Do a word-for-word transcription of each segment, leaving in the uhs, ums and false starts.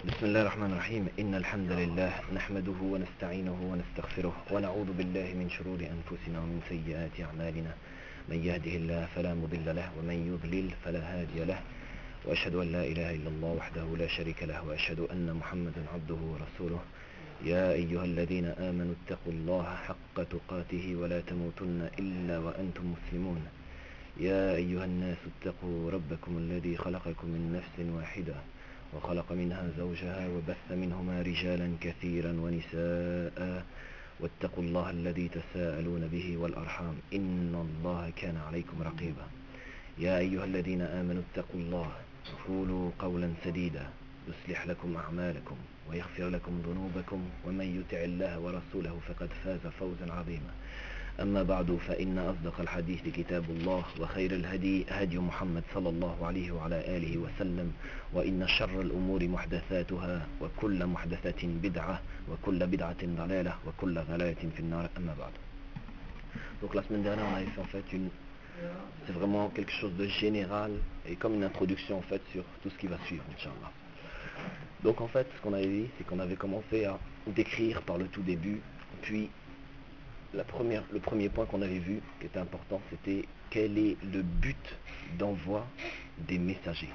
بسم الله الرحمن الرحيم إن الحمد لله نحمده ونستعينه ونستغفره ونعوذ بالله من شرور أنفسنا ومن سيئات أعمالنا من يهده الله فلا مضل له ومن يضلل فلا هادي له وأشهد أن لا إله إلا الله وحده لا شريك له وأشهد أن محمدا عبده ورسوله يا أيها الذين آمنوا اتقوا الله حق تقاته ولا تموتن إلا وأنتم مسلمون يا أيها الناس اتقوا ربكم الذي خلقكم من نفس واحدة وخلق منها زوجها وبث منهما رجالا كثيرا ونساء واتقوا الله الذي تساءلون به والأرحام إن الله كان عليكم رقيبا يا أيها الذين آمنوا اتقوا الله قولوا قولا سديدا يصلح لكم أعمالكم ويغفر لكم ذنوبكم ومن يطع الله ورسوله فقد فاز فوزا عظيما أما بعد فإن أصدق الحديث كتاب الله وخير الهدي هدي محمد صلى الله عليه وعلى آله وسلم وإن شر الأمور محدثاتها وكل محدثة بدعة وكل بدعة ضلالة وكل ضلالة في النار أما بعد. Donc la semaine dernière on avait fait en fait une c'est vraiment quelque chose de général et comme une introduction en fait sur tout ce qui va suivre Inch'Allah. Donc en fait ce qu'on avait dit c'est qu'on avait commencé à décrire par le tout début puis La première, le premier point qu'on avait vu, qui était important, c'était quel est le but d'envoi des messagers.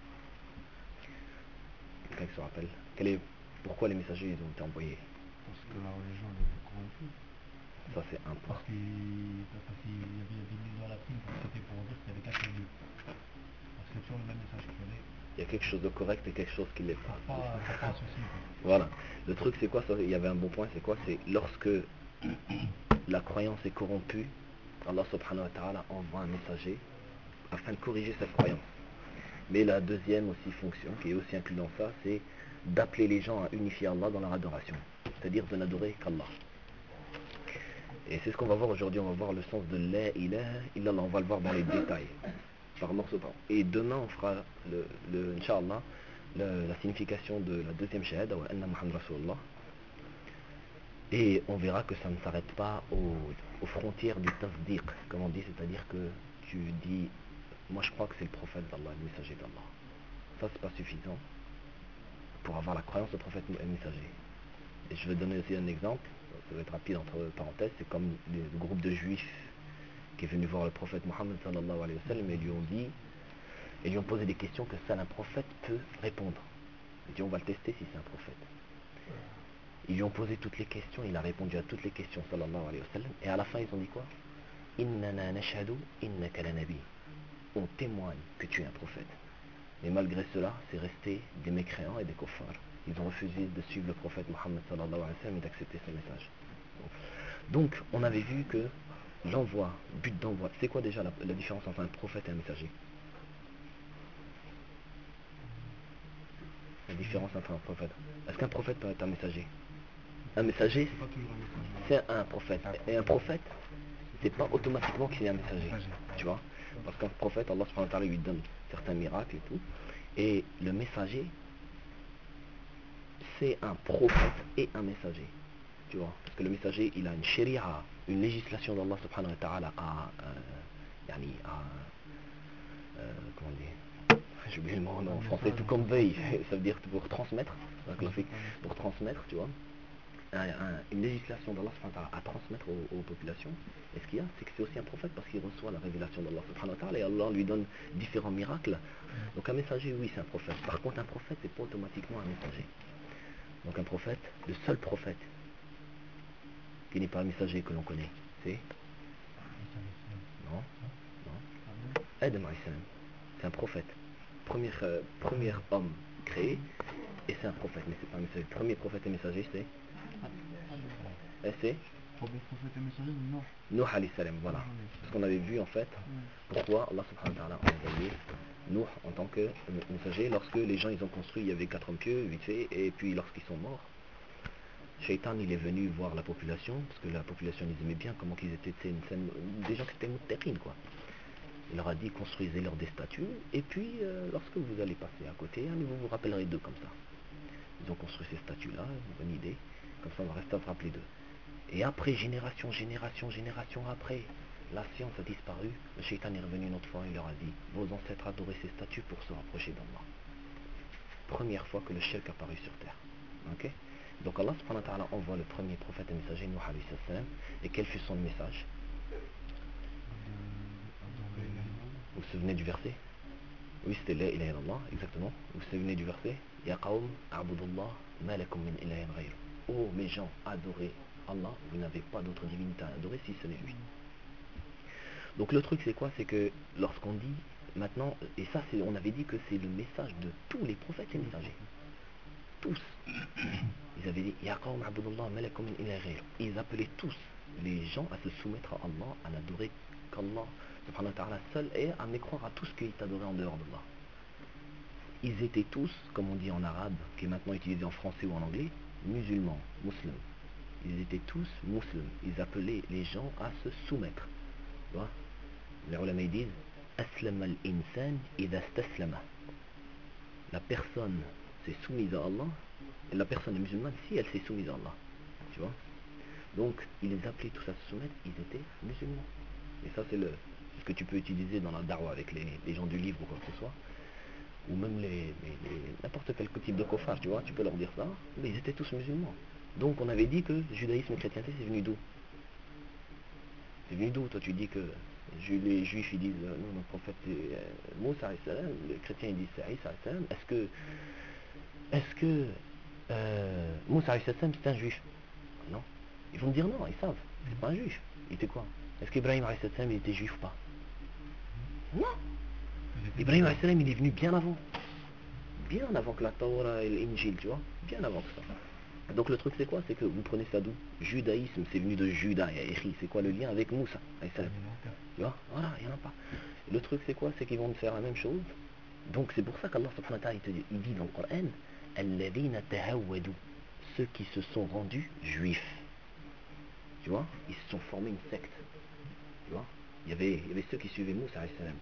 Quelqu'un qui se rappelle quel est, pourquoi les messagers ils ont été envoyés? Parce que la religion les a corrompus. Ça c'est un point. Parce qu'il y avait des millions à la prime, c'était pour dire qu'il y avait qu'un seul but. Parce que sur le même message qu'il fallait. Il y a quelque chose de correct et quelque chose qui ne l'est pas. Pas, pas, pas associé. Voilà. Le truc c'est quoi ça? Il y avait un bon point, c'est quoi? C'est lorsque la croyance est corrompue, Allah subhanahu wa ta'ala envoie un messager afin de corriger cette croyance. Mais la deuxième aussi fonction, qui est aussi inclue dans ça, c'est d'appeler les gens à unifier Allah dans leur adoration. C'est-à-dire de n'adorer qu'Allah. Et c'est ce qu'on va voir aujourd'hui, on va voir le sens de la ilaha illallah, on va le voir dans les détails, par morceaux. Et demain on fera, le, le, Inch'Allah, la, la signification de la deuxième shahada, wa anna Muhammad Rasulullah. Et on verra que ça ne s'arrête pas aux, aux frontières du tasdiq, comme on dit, c'est-à-dire que tu dis, moi je crois que c'est le prophète d'Allah, le messager d'Allah. Ça c'est pas suffisant pour avoir la croyance au prophète et messager. Et je vais donner aussi un exemple, ça va être rapide entre parenthèses, c'est comme le groupe de juifs qui est venu voir le prophète Mohammed sallallahu alayhi wa sallam et lui ont dit, et lui ont posé des questions que seul un prophète peut répondre. Ils dit on va le tester si c'est un prophète. Ils lui ont posé toutes les questions, il a répondu à toutes les questions sallallahu alayhi wa sallam et à la fin ils ont dit quoi? Innana nashhadu innaka la nabi. On témoigne que tu es un prophète. Mais malgré cela, c'est resté des mécréants et des kuffars. Ils ont refusé de suivre le prophète Mohammed sallallahu alayhi wa sallam et d'accepter son message. Donc, on avait vu que l'envoi, but d'envoi, c'est quoi déjà la, la différence entre un prophète et un messager? La différence entre un prophète. Est-ce qu'un prophète peut être un messager? Un messager, c'est un prophète. Et un prophète, c'est pas automatiquement qu'il est un messager. Tu vois? Parce qu'un prophète, Allah subhanahu wa ta'ala lui donne certains miracles et tout. Et le messager, c'est un prophète et un messager. Tu vois? Parce que le messager, il a une sharia, une législation d'Allah subhanahu wa ta'ala à, euh, yani à euh, comment on dit? J'ai oublié le mot en français, to convey, ça veut dire pour transmettre, pour transmettre, tu vois? Un, un, une législation d'Allah subhanahu wa ta'ala à transmettre aux, aux populations. Et ce qu'il y a, c'est que c'est aussi un prophète parce qu'il reçoit la révélation d'Allah subhanahu wa ta'ala et Allah lui donne différents miracles. Donc un messager, oui, c'est un prophète. Par contre, un prophète, c'est pas automatiquement un messager. Donc un prophète, le seul prophète qui n'est pas un messager que l'on connaît, c'est non, non, Adam alayhi salam. C'est un prophète. Premier, euh, premier homme créé et c'est un prophète, mais c'est pas un messager. Le premier prophète et messager, c'est Et c'est Premier prophète et messager, non. Nuh alayhi salam, voilà. Parce qu'on avait vu en fait pourquoi Allah subhanahu wa ta'ala a envoyé Nuh en tant que messager. Lorsque les gens ils ont construit, il y avait quatre hommes pieux, vite fait, et puis lorsqu'ils sont morts, Shaitan il est venu voir la population, parce que la population ils aimaient bien comment qu'ils étaient, une scène, des gens qui étaient muttaqin quoi. Il leur a dit construisez-leur des statues, et puis euh, lorsque vous allez passer à côté, hein, vous vous rappellerez d'eux comme ça. Ils ont construit ces statues-là, une bonne idée, comme ça on va rester à se rappeler d'eux. Et après, génération, génération, génération après, la science a disparu. Le shaitan est revenu une autre fois et il leur a dit vos ancêtres adoraient ces statues pour se rapprocher d'Allah. première fois que le shirk apparut sur terre. Ok. Donc Allah subhanahu wa ta'ala envoie le premier prophète et messager, Nuh alayhi salam, et quel fut son message? Vous vous souvenez du verset? Oui, c'était la ilaha illallah, exactement. Vous vous souvenez du verset? Ya qawm, a'budullah, ma lakum min ilahin ghayr. Oh mes gens, adorez Allah, vous n'avez pas d'autre divinité à adorer si ce n'est lui. Donc le truc c'est quoi? C'est que lorsqu'on dit maintenant, et ça c'est, on avait dit que c'est le message de tous les prophètes et messagers. Tous. Ils avaient dit Ya qawm abudullah ma lakum min ilahin ghayr. Ils appelaient tous les gens à se soumettre à Allah, à n'adorer qu'Allah subhanahu wa ta'ala seul et à mécroire à tout ce qui est adoré en dehors d'Allah. Ils étaient tous, comme on dit en arabe, qui est maintenant utilisé en français ou en anglais, musulmans, musulmans. Ils étaient tous musulmans. Ils appelaient les gens à se soumettre. Tu vois? Les ulama disent Aslama al-insan idha staslama. La personne s'est soumise à Allah, et la personne est musulmane si elle s'est soumise à Allah. Tu vois? Donc, ils les appelaient tous à se soumettre, ils étaient musulmans. Et ça, c'est le, ce que tu peux utiliser dans la darwa avec les, les gens du livre ou quoi que ce soit. Ou même les, les, les n'importe quel type de kofar, tu vois, tu peux leur dire ça, mais ils étaient tous musulmans. Donc, on avait dit que le judaïsme et la chrétienté, c'est venu d'où? C'est venu d'où? Toi, tu dis que les juifs, ils disent, euh, non, notre prophète, c'est euh, Moussa alayhi salam, les chrétiens, ils disent, c'est Isa alayhi salam. Est-ce que, est-ce que euh, Moussa alayhi salam, c'est un juif? Non. Ils vont me dire non, ils savent, c'est pas un juif. Il était quoi? Est-ce qu'Ibrahim alayhi salam, il était juif ou pas? Non. Ibrahim alayhi salam, il est venu bien avant. Bien avant que la Torah et l'Injil, tu vois, bien avant que ça. Donc le truc c'est quoi? C'est que vous prenez ça d'où? Judaïsme, c'est venu de Juda et Échi. C'est quoi le lien avec Moussa? Tu vois? Voilà, il n'y en a pas. Le truc c'est quoi? C'est qu'ils vont faire la même chose. Donc c'est pour ça qu'Allah subhanahu wa ta'ala il dit dans le Coran Alladhina tahawwadu, ceux qui se sont rendus juifs. Tu vois? Ils se sont formés une secte. Tu vois? Il y avait, il y avait ceux qui suivaient Moussa alayhi salam.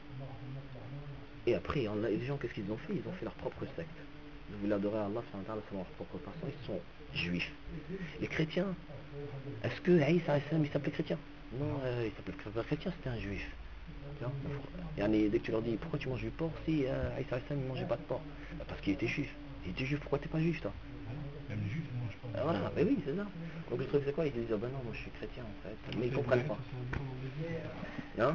Et après, les gens, qu'est-ce qu'ils ont fait? Ils ont fait leur propre secte. Ils voulaient adorer Allah selon leur propre façon, ils sont juifs. Les chrétiens, est-ce que Isa alayhi salam il s'appelait chrétien? Non, euh, il s'appelait pas chrétien, c'était un juif. Tu vois? Dès que tu leur dis pourquoi tu manges du porc si euh, Isa alayhi salam ne mangeait pas de porc? Bah, parce qu'il était juif. Il était juif, pourquoi t'es pas juif toi? Même les juifs ne mangent pas. Ah, voilà, mais oui, c'est ça. Donc le truc c'est quoi? Ils te disent, oh ben non, moi je suis chrétien en fait. Mais ils comprennent pas. Hein?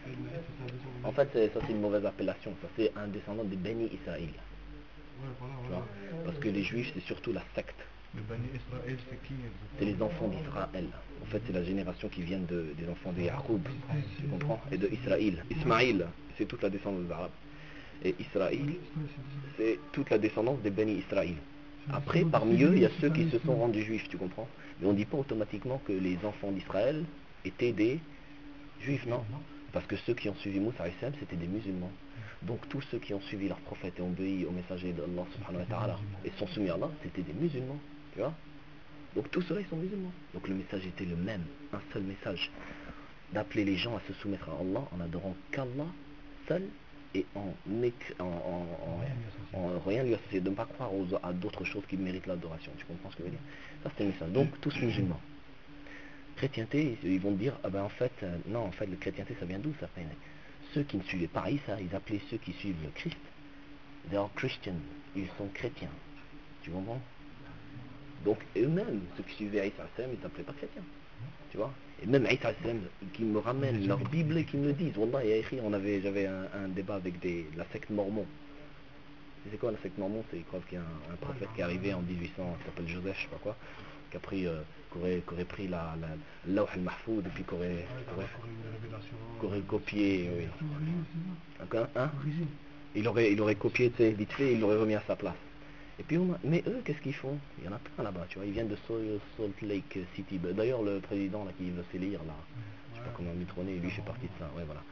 En fait, ça c'est une mauvaise appellation. Ça c'est un descendant des Beni Israël. Ouais, voilà, Tu voilà. vois? Parce que les juifs c'est surtout la secte. Le Bani Israël, c'est qui exactement? C'est les enfants d'Israël. En fait, c'est la génération qui vient de, des enfants de Yacoub. Tu comprends? Et de Israël. Ismaïl, c'est toute la descendance des Arabes. Et Israël, c'est toute la descendance des Beni Israël. Après, parmi eux, il y a ceux qui se sont rendus juifs, tu comprends? Mais on ne dit pas automatiquement que les enfants d'Israël étaient des juifs, non? Parce que ceux qui ont suivi Moussa alayhi salam, c'était des musulmans. Donc tous ceux qui ont suivi leur prophète et ont obéi au messager d'Allah subhanahu wa ta'ala et sont soumis à Allah, c'était des musulmans, tu vois? Donc tous ceux-là, ils sont musulmans. Donc le message était le même, un seul message, d'appeler les gens à se soumettre à Allah en adorant qu'Allah seul et en, en, en, en, en rien lui associer, de ne pas croire aux, à d'autres choses qui méritent l'adoration. Tu comprends ce que je veux dire? Ça c'est le message. Donc tous musulmans. Chrétienté, ils vont dire, ah ben en fait, euh, non, en fait, le chrétienté, ça vient d'où ça? Ceux qui ne suivaient pas Isa, ils appelaient ceux qui suivent le Christ, they are Christians, ils sont chrétiens. Tu comprends? Donc eux-mêmes, ceux qui suivaient Isa, ils n'appelaient pas chrétiens. Tu vois? Et même Isa, qui me ramènent leur Bible et qui me le disent, Wallah, on avait, j'avais un, un débat avec des, la secte mormon. C'est quoi la secte mormon? C'est, ils croient qu'il y a un, un prophète qui est arrivé en dix-huit cents, qui s'appelle Joseph, je sais pas quoi, qui a pris, euh, qui aurait, qui aurait pris la, la, l'Awh al-Mahfoud et puis qui aurait, qui aurait, qui aurait copié, oui. Hein, hein? Il aurait, il aurait copié, tu sais, vite fait, et il l'aurait remis à sa place. Et puis, on a, mais eux, qu'est-ce qu'ils font? Il y en a plein là-bas, tu vois. Ils viennent de Salt Lake City. D'ailleurs, le président là qui veut s'élire là, je sais pas comment détrôner, lui fait partie de ça. Ouais, voilà.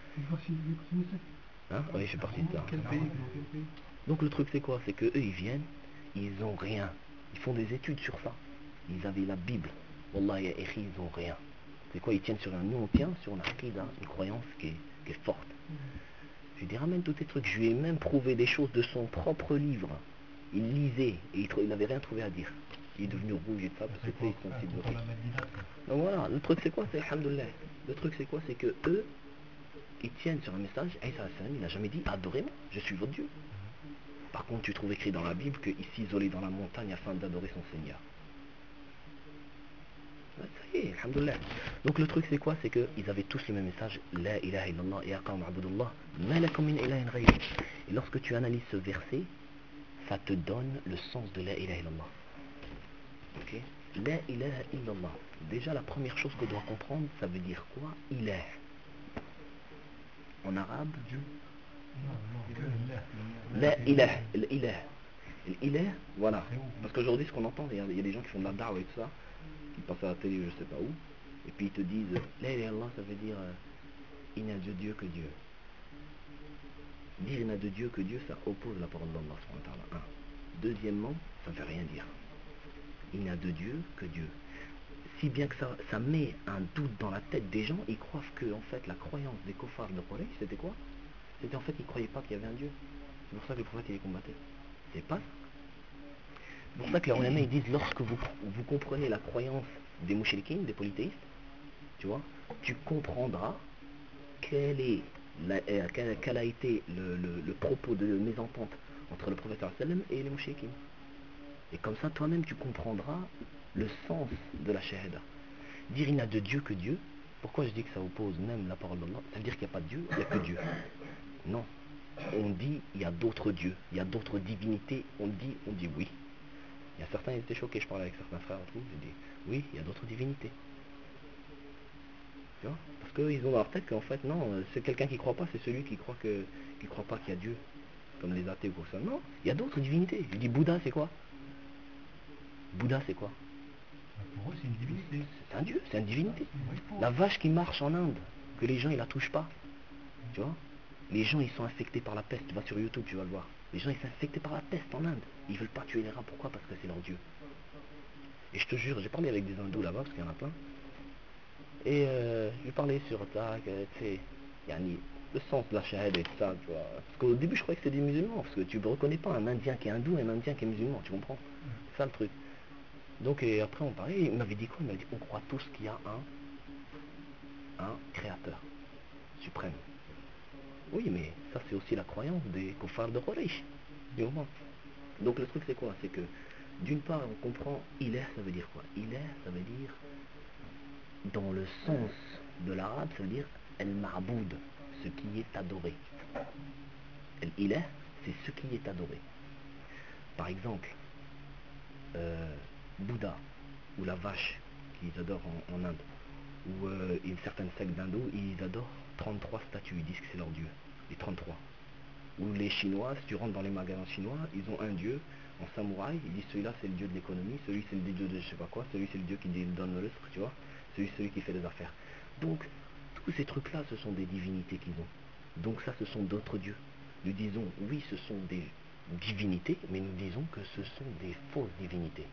Hein? Oui, il fait partie de ça. Quel pays? Quel pays? Donc le truc c'est quoi? C'est que eux ils viennent, ils ont rien. Ils font des études sur ça. Ils avaient la Bible. Wallah ya écrit, ils ont rien. C'est quoi? Ils tiennent sur un. Nous on tient sur une aqida, une croyance qui est, qui est forte. Je lui dis ramène tous tes trucs. Je lui ai même prouvé des choses de son propre livre. Il lisait et il n'avait rien trouvé à dire. Il est devenu rouge et tout ça parce que tu sais, ils sont sidérés. Donc voilà, le truc c'est quoi? C'est alhamdoulilah. Le truc c'est quoi? C'est que eux, ils tiennent sur un message. Isa alayhi salam, il n'a jamais dit adorez-moi, je suis votre Dieu. Par contre, tu trouves écrit dans la Bible qu'il s'isolait dans la montagne afin d'adorer son Seigneur. Ça y est, alhamdoulilah. Donc le truc c'est quoi? C'est qu'ils avaient tous le même message, La ilaha illallah ya qawm abudullah, ma lakum min ilahin ghayri. Et lorsque tu analyses ce verset, ça te donne le sens de la ilaha illallah. Ok? La ilaha illallah. Déjà la première chose qu'on doit comprendre, ça veut dire quoi? Ilah. En arabe, Dieu. Non, non, que l'ilah. La ilah. L'ilah. L'ilah, voilà. Parce qu'aujourd'hui, ce qu'on entend, il y, a, il y a des gens qui font de la da'wah et tout ça, qui passent à la télé, je sais pas où, et puis ils te disent, La ilaha illallah, ça veut dire, euh, il n'y a de Dieu que Dieu. Dire il n'y a de Dieu que Dieu, ça oppose la parole d'Allah subhanahu wa ta'ala. Un. Deuxièmement, ça ne veut rien dire. Il n'y a de Dieu que Dieu. Si bien que ça, ça met un doute dans la tête des gens, ils croient que en fait la croyance des koffars de Quraysh, c'était quoi? C'était en fait qu'ils ne croyaient pas qu'il y avait un Dieu. C'est pour ça que le prophète il les combattait. C'est pas ça. C'est pour ça que les ulama ils disent, lorsque vous, vous comprenez la croyance des mouchriquines, des polythéistes, tu vois, tu comprendras quel, est la, euh, quel, quel a été le, le, le propos de mésentente entre le prophète sallam et les mouchriquines. Et comme ça, toi-même, tu comprendras le sens de la shahada. Dire il n'y a de Dieu que Dieu, pourquoi je dis que ça oppose même la parole d'Allah? Ça veut dire qu'il n'y a pas de Dieu, il n'y a que Dieu. Non. On dit il y a d'autres dieux, il y a d'autres divinités, on dit, on dit oui. Il y a certains, ils étaient choqués, je parlais avec certains frères et tout, ils disent oui, il y a d'autres divinités. Tu vois? Parce qu'ils ont dans leur tête qu'en fait, non, c'est quelqu'un qui ne croit pas, c'est celui qui croit que qui croit pas qu'il y a Dieu, comme les athées ou quoi que ça. Non, il y a d'autres divinités. Je dis Bouddha, c'est quoi? Bouddha, c'est quoi? Pour eux, c'est une divinité. C'est un dieu, c'est une divinité. Oui, pour La eux. vache qui marche en Inde, que les gens ils la touchent pas, tu vois? Les gens ils sont infectés par la peste, tu vas sur YouTube, tu vas le voir. Les gens ils sont infectés par la peste en Inde. Ils veulent pas tuer les rats, pourquoi? Parce que c'est leur dieu. Et je te jure, j'ai parlé avec des hindous là-bas, parce qu'il y en a plein. Et euh, je lui parlais sur ça, que, tu sais, yani, le sens de la shahada et tout ça, tu vois. Parce qu'au début, je croyais que c'était des musulmans, parce que tu ne reconnais pas un indien qui est hindou et un indien qui est musulman, tu comprends? C'est ça le truc. Donc, et après, on parlait, il m'avait dit quoi? Il m'avait dit, on croit tous qu'il y a un, un créateur suprême. Oui, mais ça, c'est aussi la croyance des kuffars de Quraysh. Tu comprends? Donc, le truc, c'est quoi? C'est que, d'une part, on comprend, ilah, ça veut dire quoi? Ilah, ça veut dire, dans le sens de l'arabe, ça veut dire el-ma'boud, ce qui est adoré. El-ilah, c'est ce qui est adoré. Par exemple, euh, Bouddha, ou la vache qu'ils adorent en, en Inde, ou euh, une certaine secte d'Indo, ils adorent trente-trois statues, ils disent que c'est leur dieu, les trente-trois. Ou les Chinois, si tu rentres dans les magasins chinois, ils ont un dieu en samouraï, ils disent celui-là c'est le dieu de l'économie, celui c'est le dieu de je sais pas quoi, celui c'est le dieu qui donne le risque, tu vois, celui c'est celui qui fait des affaires. Donc, tous ces trucs-là, ce sont des divinités qu'ils ont. Donc ça, ce sont d'autres dieux. Nous disons, oui, ce sont des divinités, mais nous disons que ce sont des fausses divinités.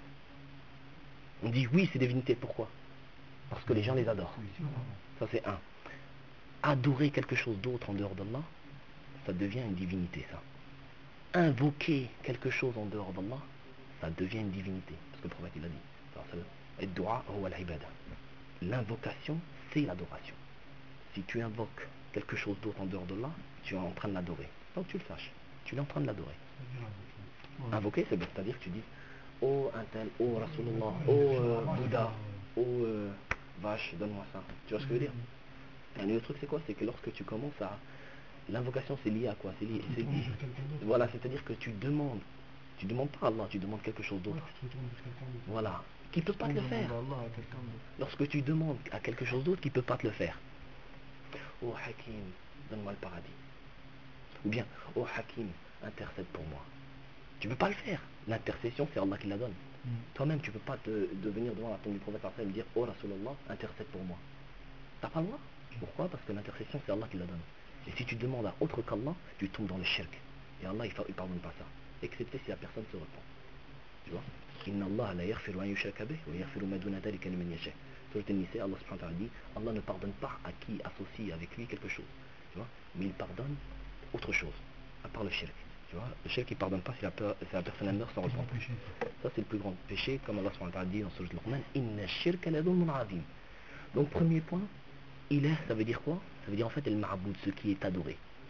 On dit oui, c'est des divinités, pourquoi? Parce que les gens les adorent. Ça c'est un. Adorer quelque chose d'autre en dehors d'Allah, ça devient une divinité, ça. Invoquer quelque chose en dehors d'Allah, ça devient une divinité. Parce que le prophète il a dit, l'invocation, c'est l'adoration. Si tu invoques quelque chose d'autre en dehors d'Allah, tu es en train de l'adorer. Donc tu le saches, tu es en train de l'adorer. Invoquer, c'est-à-dire que tu dis, oh un tel, oh Rasulullah, oh euh, Bouddha, oh euh, vache, donne-moi ça. Tu vois ce que je veux dire? Et le truc c'est quoi? C'est que lorsque tu commences à... L'invocation c'est lié à quoi? C'est lié... c'est- Voilà, c'est-à-dire que tu demandes, tu demandes pas à Allah, tu demandes quelque chose d'autre. Voilà, qui peut pas te le faire. Lorsque tu demandes à quelque chose d'autre, qui peut pas te le faire. Oh Hakim, donne-moi le paradis. Ou bien, oh Hakim, intercède pour moi. Tu ne peux pas le faire. L'intercession, c'est Allah qui la donne. Mm. Toi-même, tu ne peux pas te, de venir devant la tombe du prophète et me dire, oh Rasulallah, intercède pour moi. Tu n'as pas le droit. Pourquoi? Parce que l'intercession, c'est Allah qui la donne. Et si tu demandes à autre qu'Allah, tu tombes dans le shirk. Et Allah, il ne pardonne pas ça. Excepté si la personne se repent. Tu vois? Inna Allah la yaghfiru an yushraka bih wa yaghfiru ma duna dhalika liman yasha. Sur le Nisa, Allah subhanahu wa ta'ala dit, Allah ne pardonne pas à qui associe avec lui quelque chose. Tu vois? Mais il pardonne autre chose, à part le shirk. Tu vois? Le shirk, il ne pardonne pas si la, peur, si la personne meurt sans repentir. Ça, c'est le plus grand péché, comme Allah subhanahu wa ta'ala dit dans Surat Al-Luqman, Inna shirka la dhulmun azim. Donc, premier point, ilah, ça veut dire quoi? Ça veut dire en fait el ma'boud, ce qui est adoré.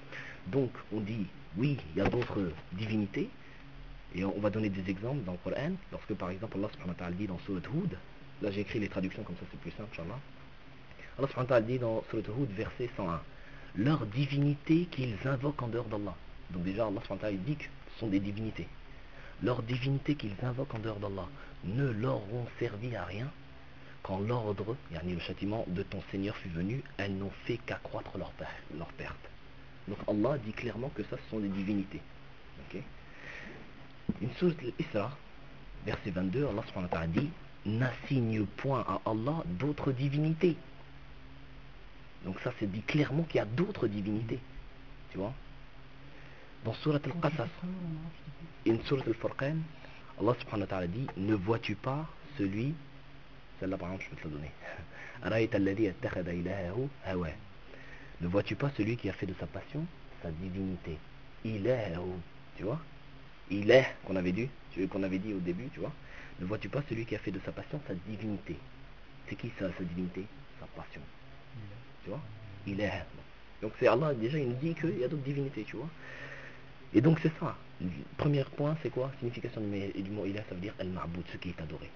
Donc on dit, oui, il y a d'autres divinités, et on va donner des exemples dans le Coran, lorsque par exemple Allah subhanahu wa ta'ala dit dans Surat Hud, là j'ai écrit les traductions comme ça c'est plus simple, Inch'Allah. Allah subhanahu wa ta'ala dit dans Surat Hud, verset cent un, leur divinité qu'ils invoquent en dehors d'Allah. Donc déjà Allah subhanahu wa ta'ala dit que ce sont des divinités. Leurs divinités qu'ils invoquent en dehors d'Allah ne leur ont servi à rien quand l'ordre, yani le châtiment de ton Seigneur fut venu, elles n'ont fait qu'accroître leur, per leur perte. Donc Allah dit clairement que ça ce sont des divinités. Okay. Une sourate Al-Isra, verset vingt-deux, Allah subhanahu wa ta'ala dit, n'assigne point à Allah d'autres divinités. Donc ça c'est dit clairement qu'il y a d'autres divinités. Tu vois. Dans Surat Al-Qasas, une Surat Al-Furqan, Allah subhanahu wa ta'ala dit, ne vois-tu pas celui, celle-là par exemple je peux te la donner, Ara'ayta alladhi ittakhadha ilahahu hawa. Ne vois-tu pas celui qui a fait de sa passion sa divinité. Ilahahu, tu vois. Ilah qu'on avait dit, qu'on avait dit au début, tu vois. Ne vois-tu pas celui qui a fait de sa passion sa divinité. C'est qui ça, sa divinité? Sa passion. Tu vois. Ilah. Donc c'est Allah, déjà il nous dit qu'il y a d'autres divinités, tu vois. Et donc c'est ça. Le premier point, c'est quoi? Signification du mot ilah, ça veut dire al-ma'boud, ce qui est adoré.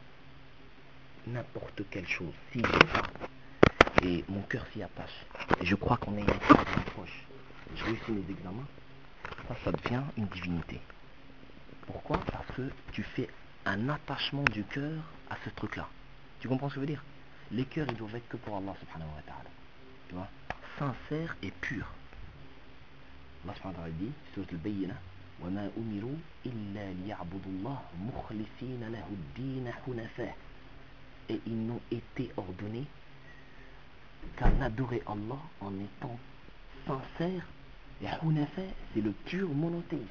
N'importe quelle chose, si je sais pas, et mon cœur s'y attache, et je crois qu'on est une fois dans la poche, je réussis mes examens, ça, ça devient une divinité. Pourquoi? Parce que tu fais un attachement du cœur à ce truc-là. Tu comprends ce que je veux dire? Les cœurs, ils doivent être que pour Allah subhanahu wa ta'ala. Tu vois? Sincère et pur. Allah subhanahu wa ta'ala dit, sur al-Bayyinah, وَمَا أُمِرُوا إِلَّا لِيَعْبُدُوا اللَّهَ مُخْلِصِينَ لَهُ الدِّينَ حُنَفَاءَ. Et ils n'ont été ordonnés qu'à adorer Allah en étant sincères. Et hunafa, c'est le pur monothéisme.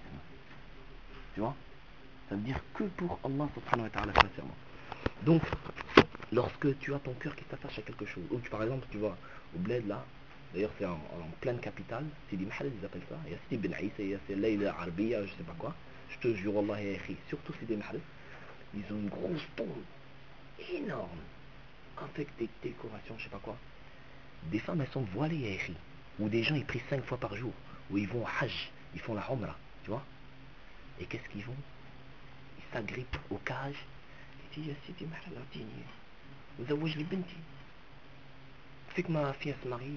Tu vois? Ça veut dire que pour Allah subhanahu wa ta'ala sincèrement. Donc, lorsque tu as ton cœur qui s'attache à quelque chose, ou tu, par exemple, tu vas au bled là, d'ailleurs c'est en, en pleine capitale, Sidi Mahal, ils appellent ça, il y a Sidi Ben Aïs, il y a Layla Arbiya, je sais pas quoi, je te jure, Allah ya akhi, surtout Sidi Mahal, ils ont une grosse tombe énorme, avec des décorations, je sais pas quoi. Des femmes, elles sont voilées, ya akhi, ou des gens, ils prient cinq fois par jour, ou ils vont au Hajj, ils font la Umrah, tu vois. Et qu'est-ce qu'ils font? Ils s'agrippent au cage, ils disent, ya Sidi Mahal, atini, زوج لي بنتي. Fais que ma fille se marie,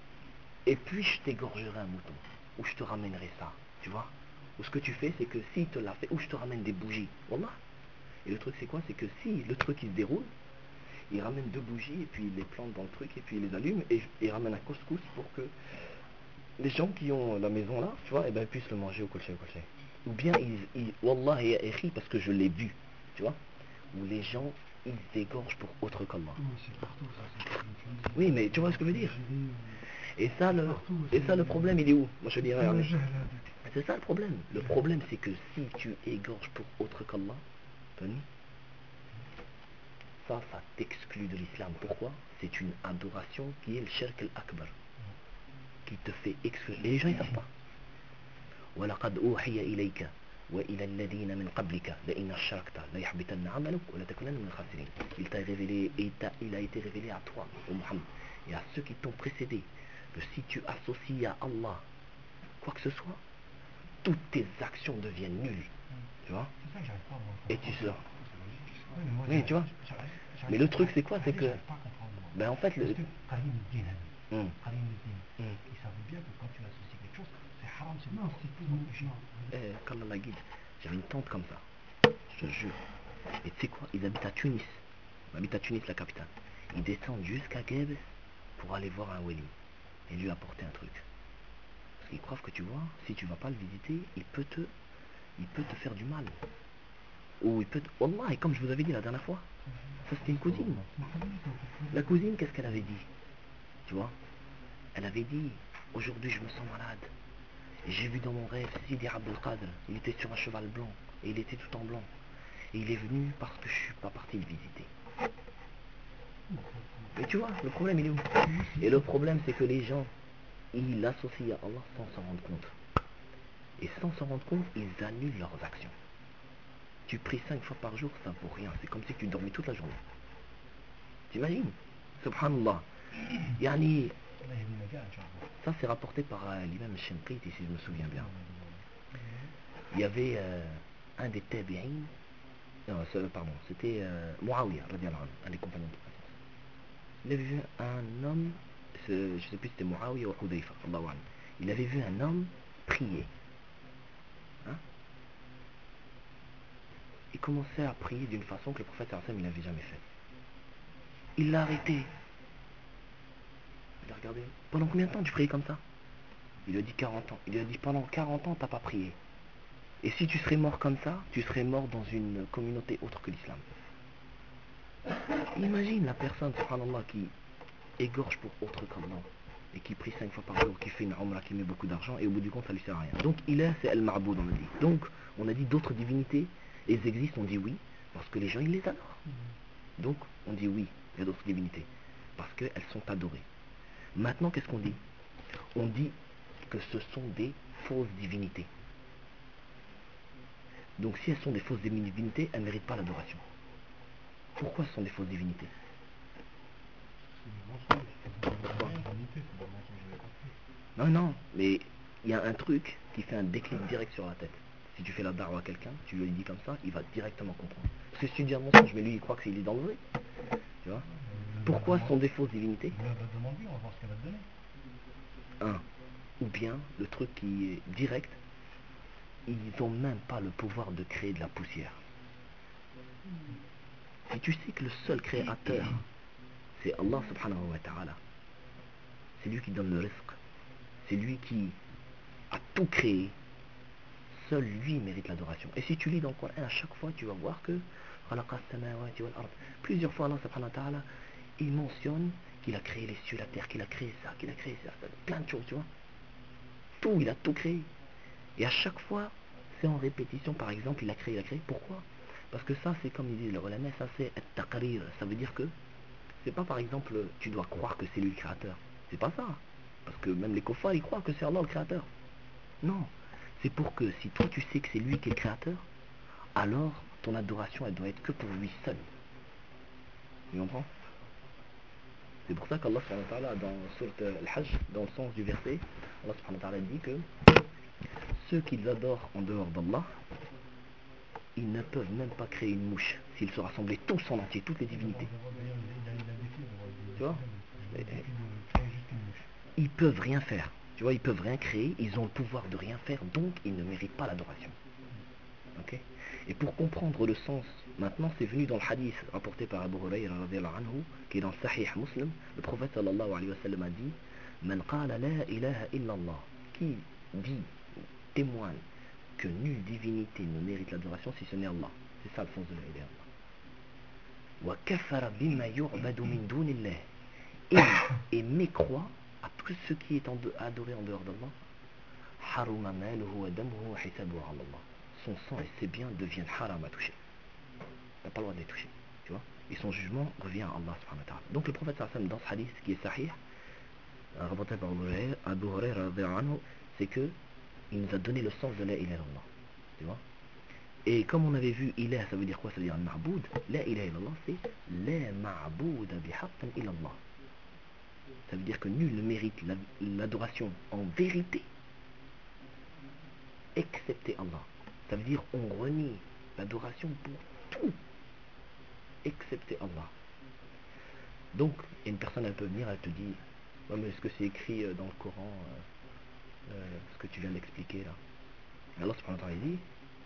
et puis je t'égorgerai un mouton, ou je te ramènerai ça, tu vois. Ou ce que tu fais, c'est que s'il te l'a fait, ou je te ramène des bougies, voilà. Et le truc c'est quoi? C'est que si le truc il se déroule, il ramène deux bougies, et puis il les plante dans le truc, et puis il les allume, et il ramène un couscous pour que les gens qui ont la maison là, tu vois, et ben puissent le manger au colchet, au colchet. Ou bien ils, ils Wallah et écrit parce que je l'ai vu, tu vois, où les gens ils égorgent pour autre qu'Allah. Oui, mais tu vois ce que je veux dire. Et ça, le, et ça, le problème, il est où? Moi, je dirais, c'est ça le problème. Le problème, c'est que si tu égorges pour autre qu'Allah, Tony, ça, ça t'exclut de l'islam. Pourquoi? C'est une adoration qui est le shirk al-akbar, qui te fait exclure. Et les gens, ils savent pas. وَلَقَدْ أُوحِيَ إِلَيْكَ وَإِلَى الَّذِينَ مِنْ قَبْلِكَ لَئِنْ أَشْرَكْتَ لَيَحْبِطَنَّ عَمَلُكَ وَلَتَكُونَنَّ مِنَ الْخَاسِرِينَ. Il t'a révélé, et il a été révélé à toi, au Muhammad, et à ceux qui t'ont précédé, que si tu associes à Allah quoi que ce soit, toutes tes actions deviennent nulles. Tu vois? Et tu sors. Oui, tu vois? Mais le truc, c'est quoi? C'est que. Ben en fait, le. Hum. Hum. Ils savent bien que quand tu associes quelque chose, c'est haram, c'est non, c'est tout péché. Eh, qu'Allah la guide. J'avais une tante comme ça, je te jure. Et tu sais quoi? Ils habitent à Tunis. Ils habitent à Tunis, la capitale. Ils descendent jusqu'à Guebes pour aller voir un wali et lui apporter un truc. Parce qu'ils croient que tu vois, si tu vas pas le visiter, il peut te, il peut te faire du mal. Ou il peut te... Wallah, et comme je vous avais dit la dernière fois, ça c'était une cousine. La cousine, qu'est-ce qu'elle avait dit? Tu vois? Elle avait dit, aujourd'hui je me sens malade. Et j'ai vu dans mon rêve Sidi Abdel Qadr, il était sur un cheval blanc, et il était tout en blanc. Et il est venu parce que je suis pas parti le visiter. Mais tu vois, le problème il est où? Et le problème c'est que les gens, ils l'associent à Allah sans s'en rendre compte. Et sans s'en rendre compte, ils annulent leurs actions. Tu pries cinq fois par jour, ça vaut rien. C'est comme si tu dormais toute la journée. T'imagines? Subhanallah. Yani, لا يهمني مجال إن شاء الله. Ça, c'est rapporté par euh, l'imam Shinqiti, si je me souviens bien. Il y avait euh, un des tabi'in, non, c'est- pardon, c'était euh, Muawiyah, radiallahu anhu, un des compagnons du prophète. Il avait vu un homme, c'est- je sais plus si c'était Muawiyah ou Hudayfa, Allahu a'lam. Il avait vu un homme prier. Hein? Il commençait à prier d'une façon que le prophète sallallahu alayhi wa sallam, il n'avait jamais fait. Il l'a arrêté. Il a regardé. Pendant combien de temps tu priais comme ça? Il lui a dit quarante ans. Il lui a dit pendant quarante ans, t'as pas prié. Et si tu serais mort comme ça, tu serais mort dans une communauté autre que l'islam. Imagine la personne, subhanallah, qui égorge pour autre qu'Allah et qui prie cinq fois par jour, qui fait une umrah, qui met beaucoup d'argent et au bout du compte ça lui sert à rien. Donc il est, c'est Al-Ma'boud, on a dit. Donc on a dit d'autres divinités, elles existent, on dit oui, parce que les gens ils les adorent. Donc on dit oui, il y a d'autres divinités, parce qu'elles sont adorées. Maintenant qu'est-ce qu'on dit? On dit que ce sont des fausses divinités. Donc si elles sont des fausses divinités, elles ne méritent pas l'adoration. Pourquoi ce sont des fausses divinités? Non, non, mais il y a un truc qui fait un déclic direct sur la tête. Si tu fais la darwa à quelqu'un, tu lui dis comme ça, il va directement comprendre. Parce que si tu dis un mensonge, mais lui il croit qu'il est dans le vrai. Tu vois? Pourquoi ce sont des fausses divinités? Demande-lui, on va voir ce qu'elle va te donner. Un, ou bien le truc qui est direct, ils n'ont même pas le pouvoir de créer de la poussière. Si tu sais que le seul créateur, c'est Allah subhanahu wa ta'ala, c'est lui qui donne le risque, c'est lui qui a tout créé, seul lui mérite l'adoration. Et si tu lis dans le Coran, à chaque fois tu vas voir que plusieurs fois Allah subhanahu wa ta'ala, il mentionne qu'il a créé les cieux, la terre, qu'il a créé ça, qu'il a créé ça, plein de choses, tu vois. Tout, il a tout créé. Et à chaque fois, c'est en répétition. Par exemple, il a créé, il a créé. Pourquoi? Parce que ça, c'est comme ils disent le ulama, ça c'est at-taqrir. Ça veut dire que c'est pas par exemple, tu dois croire que c'est lui le créateur. C'est pas ça. Parce que même les kuffars, ils croient que c'est Allah le créateur. Non. C'est pour que si toi tu sais que c'est lui qui est le créateur, alors ton adoration, elle doit être que pour lui seul. Tu comprends? C'est pour ça qu'Allah subhanahu wa ta'ala, dans Sourate Al-Hajj, dans le sens du verset, Allah subhanahu wa ta'ala dit que ceux qu'ils adorent en dehors d'Allah, ils ne peuvent même pas créer une mouche s'ils se rassemblaient tous en entier, toutes les divinités. Tu vois? Ils peuvent rien faire. Tu vois, ils peuvent rien créer, ils ont le pouvoir de rien faire, donc ils ne méritent pas l'adoration. Ok? Et pour comprendre le sens, maintenant c'est venu dans le hadith rapporté par Abu Hurayra radiyallahu anhu, qui est dans le Sahih Muslim, le prophète sallallahu alayhi wa sallam a dit Man qala la ilaha illallah, qui dit, témoigne que nulle divinité ne mérite l'adoration si ce n'est Allah. C'est ça le sens de la ilaha illallah. Wa kafara bima yu'badu min dunillah, et, et mécroit à tout ce qui est en de, adoré en dehors d'Allah. Haruma maluhu wa damuhu wa hisabuhu ala Allah. Son sang et ses biens deviennent haram à toucher. Tu n'as pas le droit de les toucher. Tu vois? Et son jugement revient à Allah subhanahu wa ta'ala. Donc le prophète sallallahu alayhi wa sallam, dans ce hadith qui est sahih, rapporté par Abu Hurayra radiyallahu anhu, c'est que il nous a donné le sens de la ilaha illallah. Tu vois? Et comme on avait vu, ilah, ça veut dire quoi? Ça veut dire al-ma'boud. La ilaha illallah, c'est la ma'bouda bihaqqan illallah. Ça veut dire que nul ne mérite l'adoration en vérité excepté Allah. Ça veut dire on renie l'adoration pour tout excepté Allah. Donc, une personne elle peut venir, elle te dit ouais, mais est-ce que c'est écrit dans le Coran euh, euh, ce que tu viens d'expliquer là? Allah subhanahu wa ta'ala dit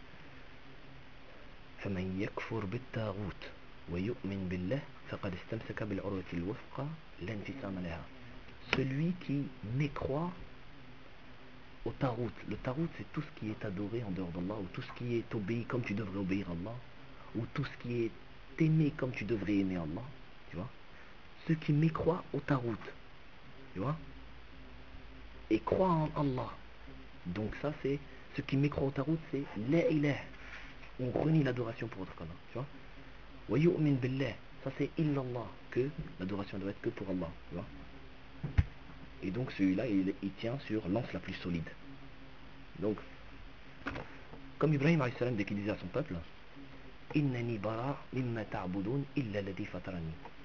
فَمَنْ يَكْفُرْ بِالتَّاغُوتِ وَيُؤْمِنْ بِاللَّهِ فَقَدْ اسْتَمْسَكَ بِالْعُرْوَةِ الْوُثْقَى لَا انْفِصَامَ لَهَا. Celui qui mécroit au tarout. Le tarout, c'est tout ce qui est adoré en dehors d'Allah, ou tout ce qui est obéi comme tu devrais obéir à Allah, ou tout ce qui est aimé comme tu devrais aimer Allah. Tu vois? Ceux qui mécroient au tarout. Tu vois? Et croient en Allah. Donc ça, c'est ce qui mécroient au tarout, c'est la ilah. On renie l'adoration pour autre qu'Allah. Tu vois? Wa yu'min billah. Ça, c'est illallah, que l'adoration doit être que pour Allah. Tu vois? Et donc celui-là, il, il tient sur l'anse la plus solide. Donc, comme Ibrahim alayhi dès qu'il disait à son peuple, Innani bara mimma ta'budun illa ladhi fatarani.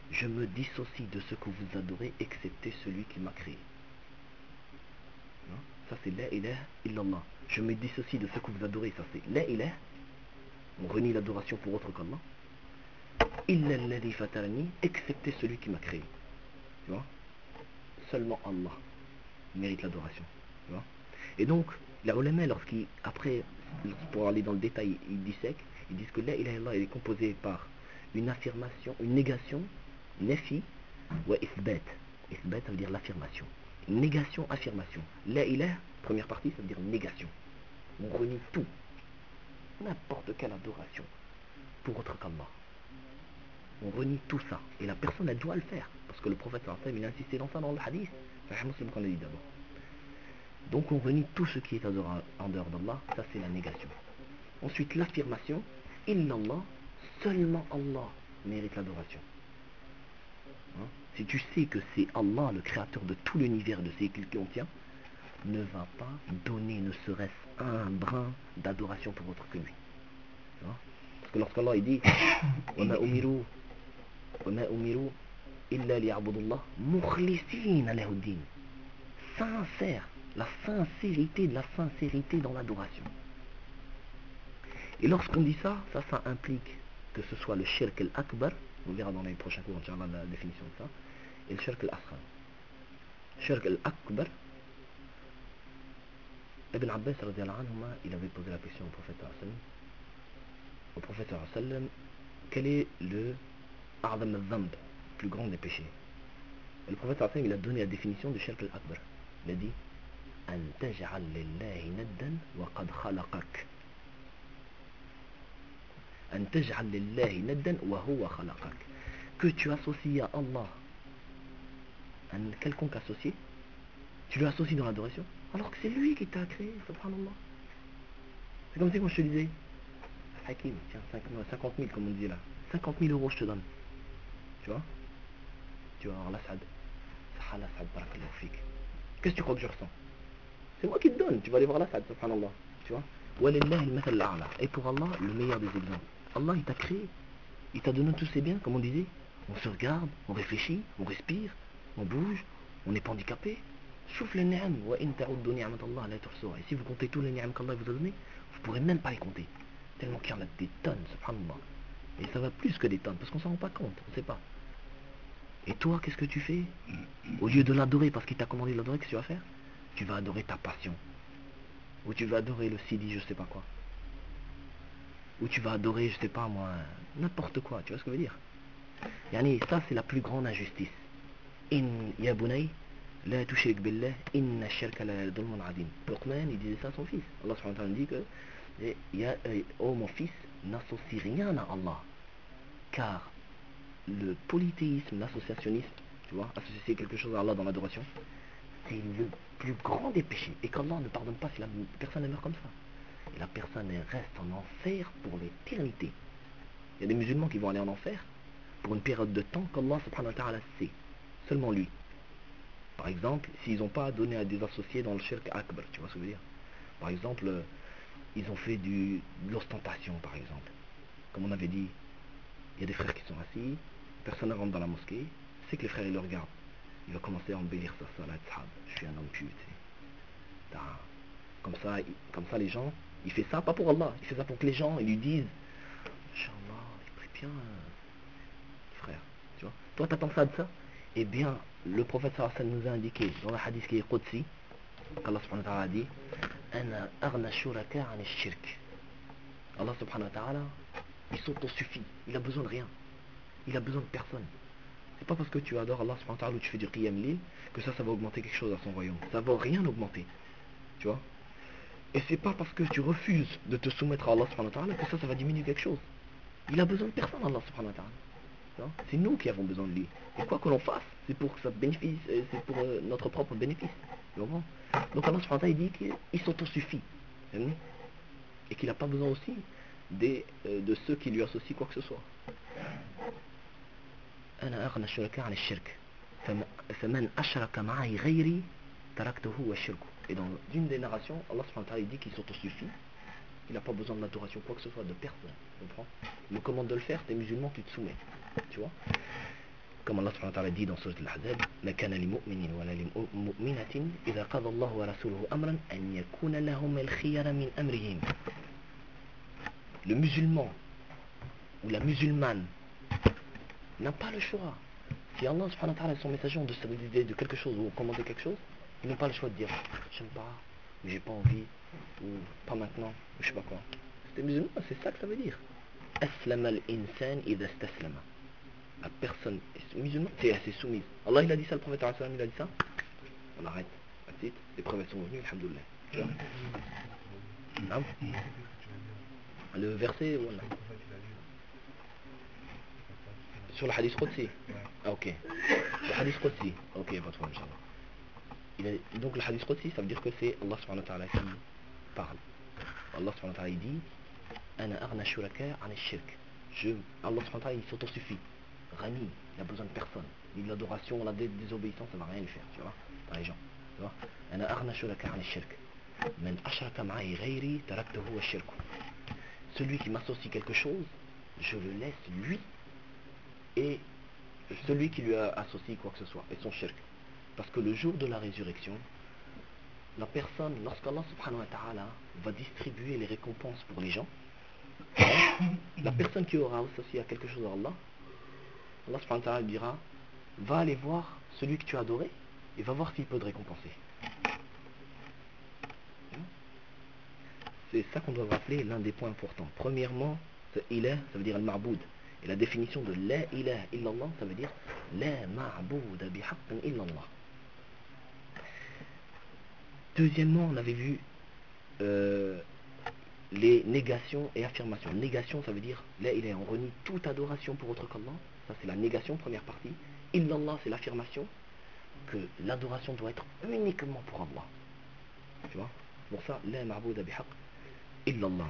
je me dissocie de ce que vous adorez, excepté celui qui m'a créé. Non? Ça c'est la ilaha illallah. Je me dissocie de ce que vous adorez, ça c'est la ilaha. On renie l'adoration pour autre qu'Allah. Illa alladhi fatarani, excepté celui qui m'a créé. Tu vois? Seulement Allah mérite l'adoration. Tu vois? Et donc, les ulama, lorsqu'ils, après, pour aller dans le détail, ils dissèquent, ils disent que la ilaha illallah est composée par une affirmation, une négation, nafi, ou isbat. Isbat, ça veut dire l'affirmation. Négation, affirmation. La ilaha, première partie, ça veut dire négation. On renie tout, n'importe quelle adoration, pour autre qu'Allah. On renie tout ça. Et la personne, elle doit le faire. Parce que le prophète, il a insisté dans ça dans le hadith. C'est Muslim qu'on a dit d'abord. Donc on renie tout ce qui est adoré en dehors d'Allah. Ça, c'est la négation. Ensuite, l'affirmation. Illallah, seulement Allah mérite l'adoration. Hein? Si tu sais que c'est Allah, le créateur de tout l'univers, de ces qui on tient, ne va pas donner ne serait-ce un brin d'adoration pour autre que lui. Hein? Parce que lorsqu'Allah il dit وَمَا أُمِرُوا وَمَا أُمِرُوا إِلَّا لِيَعْبُدُوا اللَّهَ مُخْلِصِينَ لَهُ الدِّينَ. Sincère, la sincérité de la sincérité dans l'adoration. Et lorsqu'on dit ça, ça, ça implique que ce soit le shirk al-akbar, on verra dans les prochains cours, Inch'Allah, la définition de ça, et le shirk al-asghar. Shirk al-akbar, Ibn Abbas, il avait posé la question au prophète sallam, au prophète sallam, quel est le a'zam al-dhanb, plus grand des péchés? Et le prophète sallam, il a donné la définition du shirk al-akbar. Il a dit an taj'al lillahi naddan wa qad khalaqak. An taj'al lillahi naddan wa huwa khalaqak. Que tu associes à Allah un quelconque associé, tu le associes dans l'adoration, alors que c'est lui qui t'a créé, subhanallah. C'est comme si moi je te disais, Hakim, tiens, cinquante mille comme on dit là, cinquante mille euros je te donne. Tu vois? Tu vas avoir l'asad. Sahala asad, barakallahu fik. Qu'est-ce que tu crois que je ressens? C'est moi qui te donne, tu vas aller voir l'asad, subhanallah. Tu vois? Walillahi al-mathal al-a'la. Et pour Allah, le meilleur des exemples. Allah, il t'a créé, il t'a donné tous ses biens, comme on disait. On se regarde, on réfléchit, on respire, on bouge, on n'est pas handicapé. Chouf les ni'am, wa in ta'uddu ni'mat Allah la tuhsuha. Et si vous comptez tous les ni'am qu'Allah vous a donné, vous ne pourrez même pas les compter. Tellement qu'il y en a des tonnes, subhanallah. Et ça va plus que des tonnes, parce qu'on s'en rend pas compte, on ne sait pas. Et toi, qu'est-ce que tu fais? Au lieu de l'adorer parce qu'il t'a commandé de l'adorer, qu'est-ce que tu vas faire? Tu vas adorer ta passion. Ou tu vas adorer le sidi, je sais pas quoi. Ou tu vas adorer, je sais pas moi, n'importe quoi, tu vois ce que je veux dire? Yani, ça c'est la plus grande injustice. In ya bunay, la tushrik billah, inna shirka la dhulmun adim. Luqman, il disait ça à son fils. Allah subhanahu wa ta'ala dit que, ya, oh mon fils, n'associe rien à Allah. Car le polythéisme, l'associationnisme, tu vois, associer quelque chose à Allah dans l'adoration, c'est le plus grand des péchés. Et qu'Allah ne pardonne pas si la personne meurt comme ça. Et la personne elle reste en enfer pour l'éternité. Il y a des musulmans qui vont aller en enfer pour une période de temps qu'Allah subhanahu wa ta'ala sait. Seulement lui. Par exemple, s'ils n'ont pas donné à des associés dans le shirk akbar, tu vois ce que je veux dire? Par exemple, euh, ils ont fait du, de l'ostentation, par exemple. Comme on avait dit, il y a des frères qui sont assis, personne ne rentre dans la mosquée, c'est que les frères ils le regardent. Il va commencer à embellir sa salat, je suis un homme pieux, tu sais. Comme ça, comme ça les gens, il fait ça pas pour Allah, il fait ça pour que les gens ils lui disent Inch'Allah, il prie bien, frère. Tu vois, toi t'attends ça de ça? Eh bien, le prophète sallallahu alayhi wa sallam nous a indiqué dans le hadith qui est Qudsi, qu'Allah subhanahu wa ta'ala a dit Ana aghna shuraka an ash-shirk. Allah subhanahu wa ta'ala, il s'auto-suffit, il a besoin de rien, il a besoin de personne. C'est pas parce que tu adores Allah subhanahu wa ta'ala ou tu fais du qiyam lil que ça, ça va augmenter quelque chose à son royaume. Ça va rien augmenter. Tu vois? Et c'est pas parce que tu refuses de te soumettre à Allah subhanahu wa ta'ala que ça, ça va diminuer quelque chose. Il a besoin de personne, Allah subhanahu wa ta'ala. C'est nous qui avons besoin de lui. Et quoi que l'on fasse, c'est pour que ça bénéficie, c'est pour euh, notre propre bénéfice. Tu comprends? Donc Allah subhanahu wa ta'ala il dit qu'il s'autosuffit. Et qu'il n'a pas besoin aussi des, euh, de ceux qui lui associent quoi que ce soit. أنا أغنى الشركاء عن الشرك فمن أشرك معي غيري تركته والشرك. Et dans une des narrations, Allah subhanahu wa ta'ala dit qu'il s'autosuffit, il n'a pas besoin de l'adoration quoi que ce soit de personne. Tu comprends? Il nous commande de le faire, t'es musulman, tu te soumets. Tu vois? Comme Allah subhanahu wa ta'ala dit dans Surat Al-Ahzab, ما كان لمؤمن ولا لمؤمنة إذا قضى الله ورسوله أمرا أن يكون لهم الخيار من أمرهم. Le musulman ou la musulmane n'a pas le choix. Si Allah subhanahu wa ta'ala et son messager ont décidé de quelque chose ou ont commandé quelque chose, ils n'ont pas le choix de dire j'aime pas, ou j'ai pas envie, ou pas maintenant, ou je sais pas quoi. C'est musulman, c'est ça que ça veut dire. Aslama al-insan idha istaslama. La personne musulmane, c'est assez soumise. Allah il a dit ça, le prophète il a dit ça. On arrête. Les preuves sont venues, alhamdoulilah. Tu vois? Non? Le verset, voilà. Sur le hadith Qudsi. Ah, ok. Le hadith Qudsi. Ok, pas de problème, il a, donc le hadith Qudsi, ça veut dire que c'est Allah subhanahu wa ta'ala qui parle. Allah subhanahu wa ta'ala il dit Ana aghna shuraka an ash-shirk. Je, Allah subhanahu wa ta'ala il s'autosuffit. Rani, il n'a besoin de personne. Ni de l'adoration, la désobéissance, ça ne va rien lui faire, tu vois, par les gens. Tu vois Ana aghna shuraka an ash-shirk. Man ashraka ma'i ghayri taraktuhu wa shirku. Celui qui m'associe quelque chose, je le laisse lui et celui qui lui a associé quoi que ce soit, et son shirk. Parce que le jour de la résurrection, la personne, lorsqu'Allah subhanahu wa ta'ala va distribuer les récompenses pour les gens, la personne qui aura associé à quelque chose à Allah, Allah subhanahu wa ta'ala dira, va aller voir celui que tu as adoré et va voir s'il peut te récompenser. C'est ça qu'on doit rappeler, l'un des points importants. Premièrement, ilah, ça veut dire al-ma'boud. Et la définition de la ilaha illallah, ça veut dire la ma'bouda bihaqqin illallah. Deuxièmement, on avait vu euh, les négations et affirmations. Négation, ça veut dire la ilaha, on renie toute adoration pour autre qu'Allah. Ça, c'est la négation, première partie. Illallah, c'est l'affirmation que l'adoration doit être uniquement pour Allah. Tu vois? Pour ça, la ma'bouda bihaqqin illallah.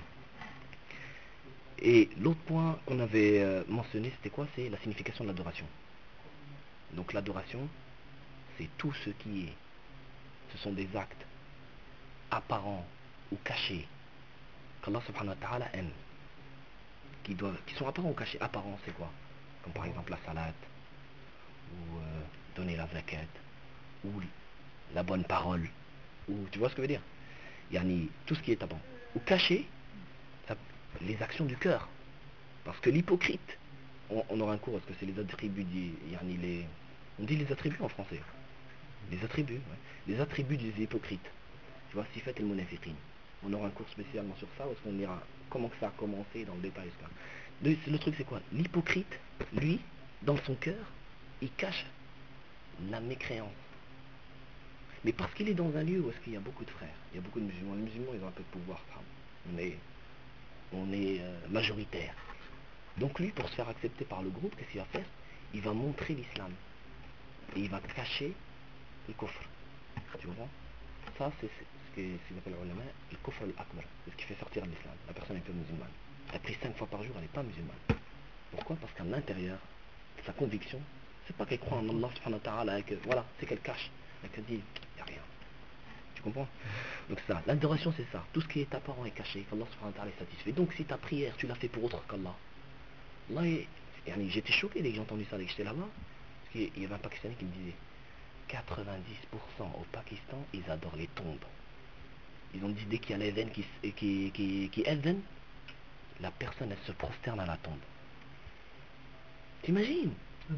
Et l'autre point qu'on avait euh, mentionné, c'était quoi? C'est la signification de l'adoration. Donc l'adoration, c'est tout ce qui est, ce sont des actes apparents ou cachés qu'Allah subhanahu wa ta'ala aime, qui, doivent, qui sont apparents ou cachés. Apparents, c'est quoi? Comme par exemple la salat, ou euh, donner la zakat, ou la bonne parole, ou tu vois ce que je veux dire? Yani, tout ce qui est apparent. Ou caché, ça, les actions du cœur. Parce que l'hypocrite, on, on aura un cours parce que c'est les attributs, yani les, on dit les attributs en français. Les attributs, ouais. Les attributs des hypocrites. Tu vois, sifat et le munafiqin. On aura un cours spécialement sur ça, parce qu'on ira comment que ça a commencé dans le détail. Le, le truc c'est quoi? L'hypocrite, lui, dans son cœur, il cache la mécréance. Mais parce qu'il est dans un lieu où est-ce qu'il y a beaucoup de frères, il y a beaucoup de musulmans. Les musulmans, ils ont un peu de pouvoir. On est, on est euh, majoritaire. Donc lui, pour se faire accepter par le groupe, qu'est-ce qu'il va faire? Il va montrer l'islam. Et il va cacher le kufr. Tu comprends? Ça, c'est ce qu'on appelle le ulama, le kufr al-akbar. C'est ce qui fait sortir de l'islam. La personne n'est pas musulmane. Elle prie cinq fois par jour, elle n'est pas musulmane. Pourquoi? Parce qu'à l'intérieur, sa conviction, c'est pas qu'elle croit en Allah subhanahu wa ta'ala et que, voilà, c'est qu'elle cache. Et qu'elle dit, il n'y a rien. Tu comprends? Donc ça, l'adoration c'est ça. Tout ce qui est apparent et caché, qu'Allah subhanahu wa ta'ala est satisfait. Donc si ta prière, tu l'as fait pour autre qu'Allah, là, j'étais choqué dès que j'ai entendu ça, dès que j'étais là-bas. Parce qu'il y avait un Pakistanais qui me disait, quatre-vingt-dix pour cent au Pakistan, ils adorent les tombes. Ils ont dit dès qu'il y a l'adhan qui, qui, qui, qui adhan, la personne elle se prosterne à la tombe. T'imagines?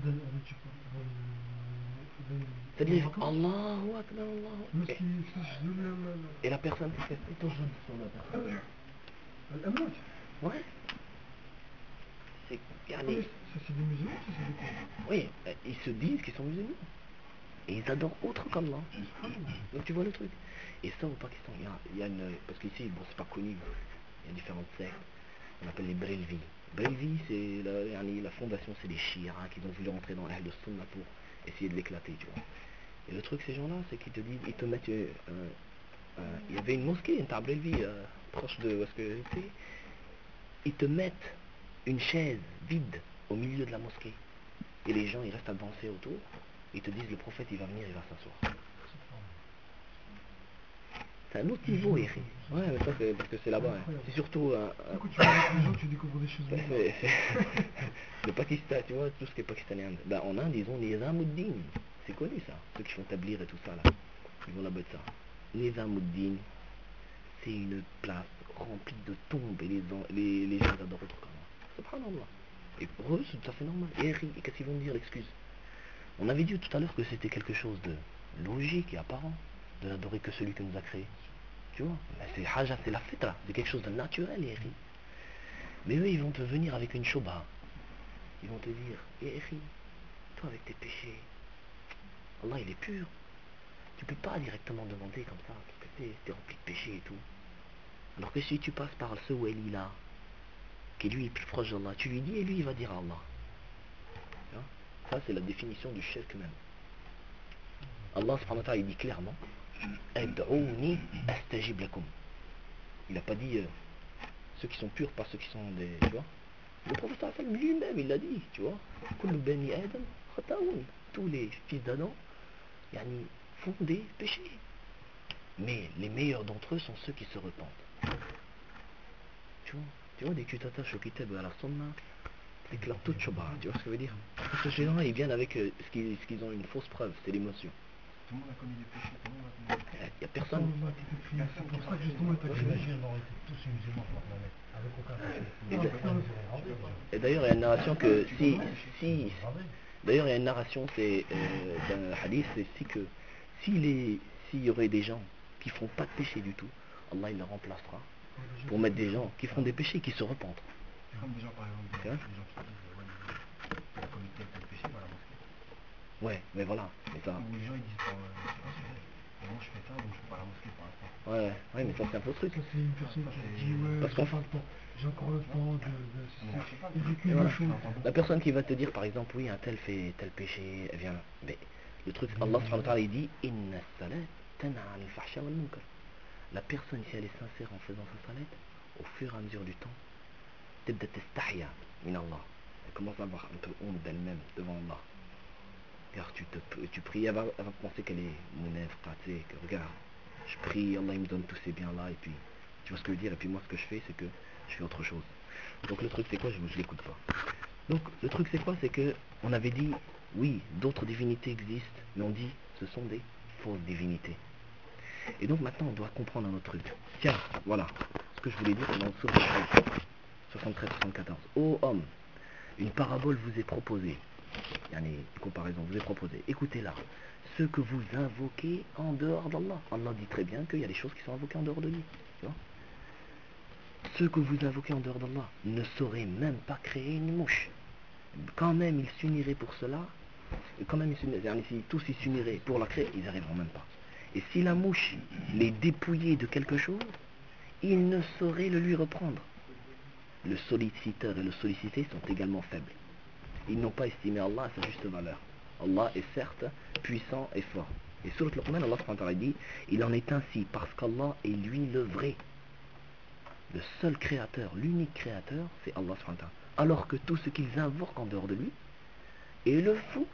C'est-à-dire Allahu Akbar, Allahu Akbar. Et la personne, qu'est-ce que c'est? Ouais. C'est, regardez. Ça c'est des musulmans, ça c'est des quoi? Oui, ils se disent qu'ils sont musulmans. Et ils adorent autre qu'Allah. Donc tu vois le truc. Et ça au Pakistan, il y a, il y a une... Parce qu'ici, bon c'est pas connu, il y a différentes sectes. On appelle les Brelvi. Brelvi, c'est la, la fondation, c'est des chiites qui ont voulu rentrer dans Ahl Sunnah pour essayer de l'éclater, tu vois. Et le truc, ces gens-là, c'est qu'ils te disent, ils te mettent... Euh, euh, il y avait une mosquée, une Brelvi, euh, proche de où est-ce que j'étais. Ils te mettent une chaise vide au milieu de la mosquée. Et les gens, ils restent à danser autour. Ils te disent, le prophète, il va venir, il va s'asseoir. C'est un autre niveau, Yéhi. Ouais, mais ça, c'est parce que c'est là-bas. Hein. C'est surtout... Euh, quand tu vois les gens, tu découvres des choses. C'est, c'est, Le Pakistan, tu vois, tout ce qui est pakistanais. Ben, en Inde, ils ont Nizamuddin. C'est connu ça. Ceux qui font tablir et tout ça là. Ils vont là-bas de ça. Nizamuddin, c'est une place remplie de tombes et les, les, les gens adorent autre qu'Allah. Subhanallah. Et pour eux, c'est tout à fait normal. Et, et qu'est-ce qu'ils vont dire l'excuse? On avait dit tout à l'heure que c'était quelque chose de logique et apparent de n'adorer que celui qui nous a créés. Tu vois, c'est haja, c'est la fitra, c'est quelque chose de naturel, et mais eux, ils vont te venir avec une shobha. Ils vont te dire, eh, toi avec tes péchés, Allah il est pur. Tu peux pas directement demander comme ça, parce que t'es rempli de péchés et tout. Alors que si tu passes par ce wali là, qui lui est plus proche d'Allah, tu lui dis et lui il va dire à Allah. Hein? Ça c'est la définition du shirk même. Allah subhanahu wa ta'ala il dit clairement, Ad'ouni astajib lakum. Il n'a pas dit euh, ceux qui sont purs, pas ceux qui sont des. Tu vois? Le prophète lui-même il l'a dit, tu vois. Kullu bani Adam khataoun. Tous les fils d'Adam yani, font des péchés. Mais les meilleurs d'entre eux sont ceux qui se repentent. Tu vois, tu vois, dès que tu t'attaches au kitab à la sunna, c'est que la toute choba, tu vois ce que je veux dire? Parce que ces gens-là, ils viennent avec euh, ce qu'ils ce qu'ils ont une fausse preuve, c'est l'émotion. Tout le monde a commis des péchés, tout le monde a commis des péchés. Il n'y a personne. C'est pour ça que justement, les musulmans ont été tous musulmans sur la planète, avec aucun péché. Et d'ailleurs, il y a une narration que si, si d'ailleurs, il y a une narration, c'est euh, d'un hadith, c'est si que s'il est, s'il y aurait des gens qui font pas de péché du tout, Allah il les remplacera pour mettre des gens qui font des péchés, qui se repentent. C'est comme des gens par exemple, des gens qui disent ouais, il a commis tel tel péché, va à la mosquée. Ouais, mais voilà, mais ça. Ou les gens ils disent bon, euh, c'est pas sûr. Mais moi je fais ça, donc je vais pas à la mosquée pour l'instant. Ouais, ouais, mais ça c'est un faux truc. Ça c'est une personne qui dit ouais, parce j'ai pas le temps, j'ai encore le temps de... de, voilà. La personne qui va te dire par exemple, oui, un tel fait tel péché, elle vient... Mais le truc, Allah subhanahu wa ta'ala il dit, Inna salat tanha anil fahsha wal munkar. La personne, si elle est sincère en faisant sa salat, au fur et à mesure du temps, tibda testahya min Allah. Elle commence à avoir un peu honte d'elle-même devant Allah. Car tu, te, tu pries, elle va, elle va penser qu'elle est mounef, qaté, que regarde, je prie, Allah il me donne tous ces biens-là, et puis, tu vois ce que je veux dire, et puis moi ce que je fais, c'est que je fais autre chose. Donc le truc c'est quoi, je ne l'écoute pas. Donc le truc c'est quoi, c'est que on avait dit, oui, d'autres divinités existent, mais on dit, ce sont des fausses divinités. Et donc maintenant on doit comprendre un autre truc. Tiens, voilà, ce que je voulais dire dans le soixante-treize soixante-quatorze. Ô homme, une parabole vous est proposée. Il y a une comparaison, vous est proposée. Écoutez-la. Ce que vous invoquez en dehors d'Allah. Allah dit très bien qu'il y a des choses qui sont invoquées en dehors de lui. Tu vois? Ce que vous invoquez en dehors d'Allah ne saurait même pas créer une mouche. Quand même ils s'uniraient pour cela. Et quand même ils s'uniraient. Si tous ils s'uniraient pour la créer, ils n'arriveront même pas. Et si la mouche les dépouillait de quelque chose, ils ne sauraient le lui reprendre. Le solliciteur et le sollicité sont également faibles. Ils n'ont pas estimé Allah à sa juste valeur. Allah est certes puissant et fort. Et sur le Luqman, Allah subhanahu wa ta'ala dit, il en est ainsi parce qu'Allah est lui le vrai. Le seul créateur, l'unique créateur, c'est Allah subhanahu wa ta'ala. Alors que tout ce qu'ils invoquent en dehors de lui est le fou.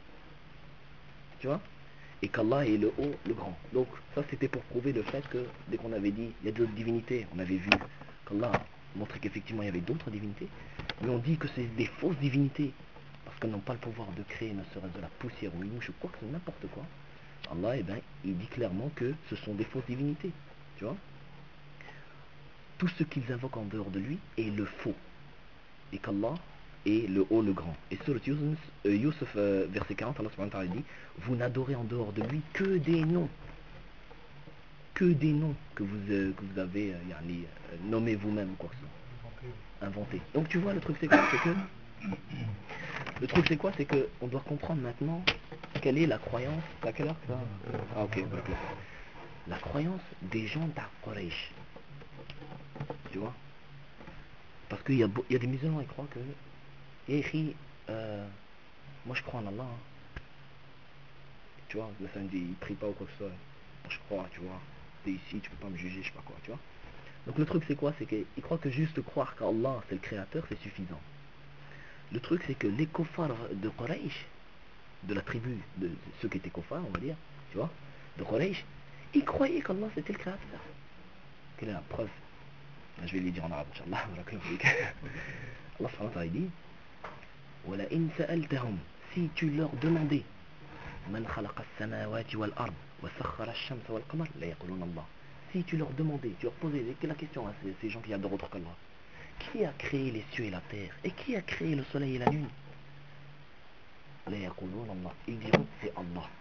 Tu vois? Et qu'Allah est le haut, le grand. Donc ça c'était pour prouver le fait que dès qu'on avait dit il y a d'autres divinités, on avait vu qu'Allah montrait qu'effectivement il y avait d'autres divinités, mais on dit que c'est des fausses divinités. Parce qu'elles n'ont pas le pouvoir de créer ne serait-ce de la poussière ou une mouche ou quoi que ce soit, n'importe quoi. Allah, eh ben, il dit clairement que ce sont des fausses divinités. Tu vois? Tout ce qu'ils invoquent en dehors de lui est le faux. Et qu'Allah est le haut, le grand. Et sur le Yusuf, euh, Yusuf euh, verset quarante, Allah subhanahu wa ta'ala dit, vous n'adorez en dehors de lui que des noms. Que des noms que vous, euh, que vous avez euh, yani, euh, nommés vous-même, quoi que ce soit. Inventés. Donc tu vois, le truc c'est quoi? C'est que Le truc c'est quoi? C'est que on doit comprendre maintenant quelle est la croyance. À quelle heure ça? Ah ok, d'accord. La croyance des gens d'Aquraysh. Tu vois? Parce qu'il y, y a des musulmans qui croient que eh, euh, moi je crois en Allah. Hein. Tu vois, le samedi, ils prient pas ou quoi que ce soit. Moi je crois, tu vois. T'es ici, tu peux pas me juger, je sais pas quoi, tu vois. Donc le truc c'est quoi? C'est qu'ils croient que juste croire qu'Allah c'est le créateur, c'est suffisant. Le truc c'est que les kofars de Quraysh, de la tribu, de ceux qui étaient kofars, on va dire, tu vois, de Quraysh, ils croyaient qu'Allah c'était le créateur. Quelle est la preuve? Là, je vais les dire en arabe, Inch'Allah. Allah subhanahu wa ta'ala dit وَلَئِنْ سَأَلْتَهُمْ si tu leur demandais مَنْ خَلَقَ السَّمَاوَاتِ وَالْأَرْضِ وَسَخَّرَ الشَّمْسَ وَالْقَمَرَ لَيَقُولُونَ اللَّهُ. Si tu leur demandais, tu leur posais la question à ces, ces gens qui adorent autre qu'Allah, qui a créé les cieux et la terre et qui a créé le soleil et la lune, لَيَقُولُونَ اللَّهُ, ils diront c'est Allah.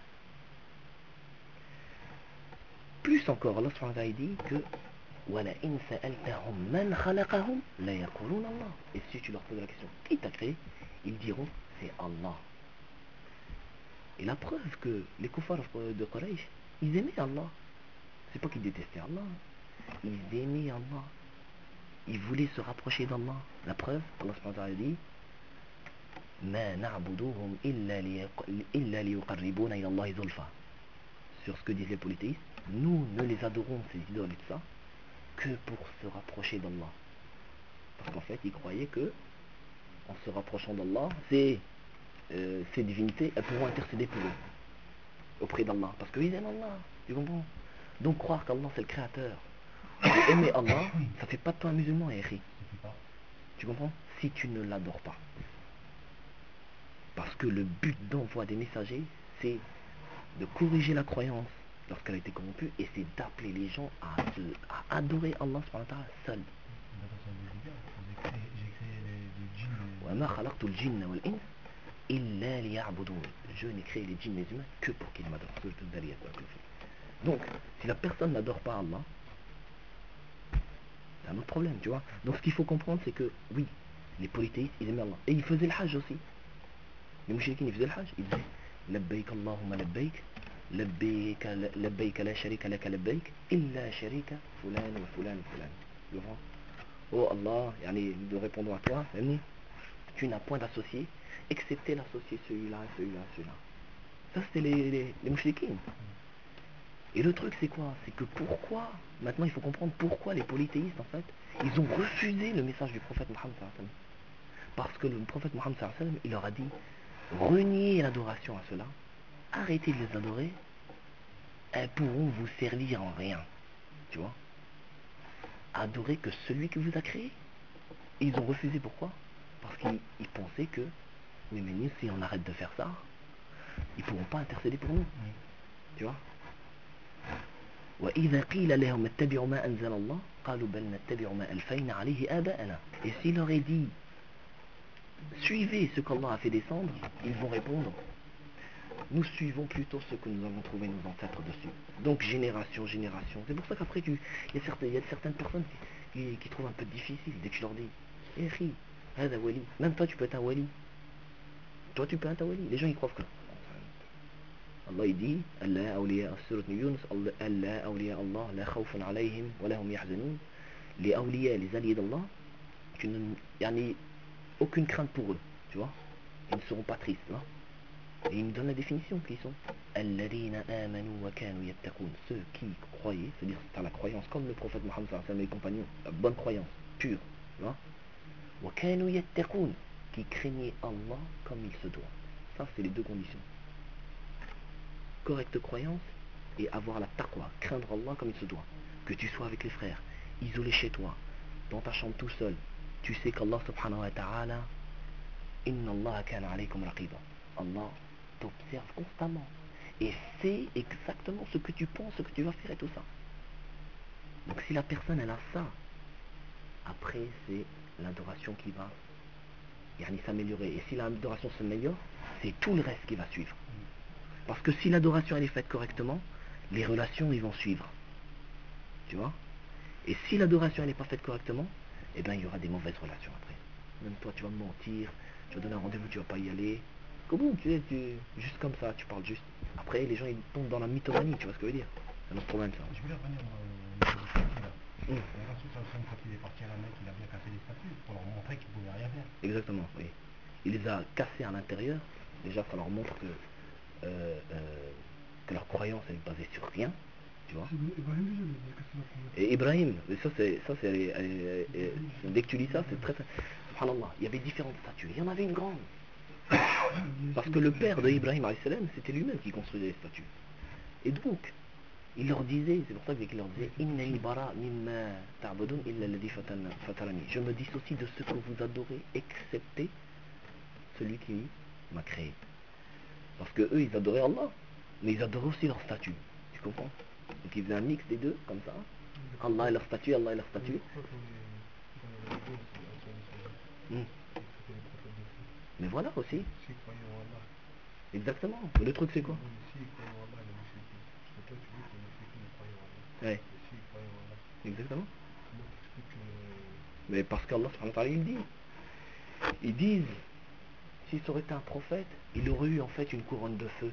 Plus encore, Allah subhanahu wa ta'ala dit que وَلَئِنْ سَأَلْتَهُمْ مَنْ خَلَقَهُمْ لَيَقُولُونَ اللَّهُ. Et si tu leur poses la question qui t'a créé, ils diront c'est Allah. Et la preuve que les kuffars de Quraysh, ils aimaient Allah. C'est pas qu'ils détestaient Allah, ils aimaient Allah. Ils voulaient se rapprocher d'Allah. La preuve, Allah subhanahu wa ta'ala dit مَا نَعْبُدُوهُمْ إِلَّا لِيُقَرِّبُونَ إِلَى اللَّهِ زُلْفَى. Sur ce que disent les polythéistes, nous ne les adorons, ces idoles et tout ça, que pour se rapprocher d'Allah. Parce qu'en fait, ils croyaient que en se rapprochant d'Allah, ces, euh, ces divinités, elles pourront intercéder pour eux auprès d'Allah. Parce qu'ils aiment Allah, tu comprends? Donc croire qu'Allah c'est le créateur, et aimer Allah, ça fait pas de toi un musulman, Yéhi. Tu comprends? Si tu ne l'adores pas. Parce que le but d'envoi des messagers, c'est de corriger la croyance lorsqu'elle a été corrompue, et c'est d'appeler les gens à, se, à adorer Allah subhanahu wa ta'ala seul. وَمَا خَلَقْتُ الْجِنَّ وَالْإِنسَ إِلَّا لِيَعْبُدُونِ. Je n'ai créé les djinns et les humains que pour qu'ils m'adorent. Donc, si la personne n'adore pas Allah, c'est un autre problème, tu vois. Donc ce qu'il faut comprendre, c'est que, oui, les polythéistes, ils aimaient Allah. Et ils faisaient le hajj aussi. Les mouchriquins, ils faisaient le hajj. Ils disaient لبيك اللهم لبيك لبيك لبيك لا شريك لك لبيك إلا شريك فلان وفلان وفلان. Tu vois? Oh Allah, yani, nous répondons à toi, tu n'as point d'associé, excepté l'associé celui-là, celui-là, celui-là. Ça c'était les, les, les mouchriquins. Et le truc c'est quoi? C'est que pourquoi, maintenant il faut comprendre pourquoi les polythéistes en fait, ils ont refusé le message du prophète Mohammed sallallahu alayhi wa sallam. Parce que le prophète Mohammed sallallahu alayhi wa sallam, il leur a dit reniez l'adoration à cela, arrêtez de les adorer, elles pourront vous servir en rien. Tu vois? Adorer que celui qui vous a créé. Et ils ont refusé, pourquoi? Parce qu'ils ils pensaient que, oui mais nous si on arrête de faire ça, ils pourront pas intercéder pour nous. Tu vois? وَإِذَا قِيلَ لَهُمْ اتَّبِعُوا مَا أَنزَلَ اللَّهُ قَالُوا بَلْ نَتَّبِعُ مَا أَلْفَيْنَا عَلَيْهِ آبَاءَنَا. Et s'il leur est dit suivez ce qu'Allah a fait descendre, ils vont répondre nous suivons plutôt ce que nous avons trouvé nos ancêtres dessus. Donc génération, génération. C'est pour ça qu'après tu, il y a certaines, il y a certaines personnes qui, qui, qui trouvent un peu difficile dès que tu leur dis eh khi, hada wali. Même toi tu peux être un wali. Toi tu peux être un wali. Les gens ils croient que Allah il dit Allah awliya surat Yunus Allah awliya Allah la khawfun alayhim wa lahum yahzanun. Les awliya, les alliés d'Allah, tu ne, yani, aucune crainte pour eux, tu vois. Ils ne seront pas tristes, non. Et il nous donne la définition qui sont Alladhina amanu wa kanu yattaqun. Ceux qui croyaient, c'est-à-dire c'est à la croyance comme le prophète Mohammed sallallahu alayhi wa sallam et les compagnons, la bonne croyance, pure, tu vois. Wa kanu yattaqun, qui craignaient Allah comme il se doit. Ça c'est les deux conditions. Correcte croyance et avoir la taqwa, craindre Allah comme il se doit. Que tu sois avec les frères, isolé chez toi, dans ta chambre tout seul, tu sais qu'Allah subhanahu wa ta'ala Inna Allah kana alaykum raqiba. Allah t'observe constamment et sait exactement ce que tu penses, ce que tu vas faire et tout ça. Donc si la personne elle a ça, après c'est l'adoration qui va yani, s'améliorer. Et si l'adoration s'améliore, c'est tout le reste qui va suivre. Parce que si l'adoration elle est faite correctement, les relations ils vont suivre. Tu vois? Et si l'adoration elle n'est pas faite correctement, eh bien il y aura des mauvaises relations après. Même toi tu vas mentir, tu vas donner un rendez-vous, tu vas pas y aller. Comment tu es tu, juste comme ça, tu parles juste. Après les gens ils tombent dans la mythomanie, tu vois ce que je veux dire? C'est un autre problème ça. Je voulais revenir au niveau des statues là. Mm. Le Rasoul sallallahu alayhi wa sallam, quand il est parti à la Mecque, il a bien cassé les statues pour leur montrer qu'ils pouvaient rien faire. Exactement, oui. Il les a cassés à l'intérieur. Déjà ça leur montre que, euh, euh, que leur croyance elle est basée sur rien. Tu vois? Ibrahim déjà, il a cassé la première. Et Ibrahim, ça c'est, ça c'est, elle est- elle est- elle est- dès que tu lis ça, c'est très, subhanallah, il y avait différentes statues, il y en avait une grande. Parce que le père de Ibrahim alayhi salam, c'était lui-même qui construisait les statues. Et donc, il leur disait, c'est pour ça qu'il leur disait, Innani bara mimma ta'budun illa alladhi fatarani. Je me dissocie de ce que vous adorez, excepté celui qui m'a créé. Parce que eux, ils adoraient Allah, mais ils adoraient aussi leur statut. Tu comprends? Donc ils faisaient un mix des deux, comme ça. Allah et leur statut, Allah et leur statut. Hmm. Mais voilà aussi. Exactement. Le truc c'est quoi? Ouais. Exactement. Mais parce qu'Allah subhanahu wa ta'ala, il dit. Ils disent, s'il aurait été un prophète, il aurait eu en fait une couronne de feu.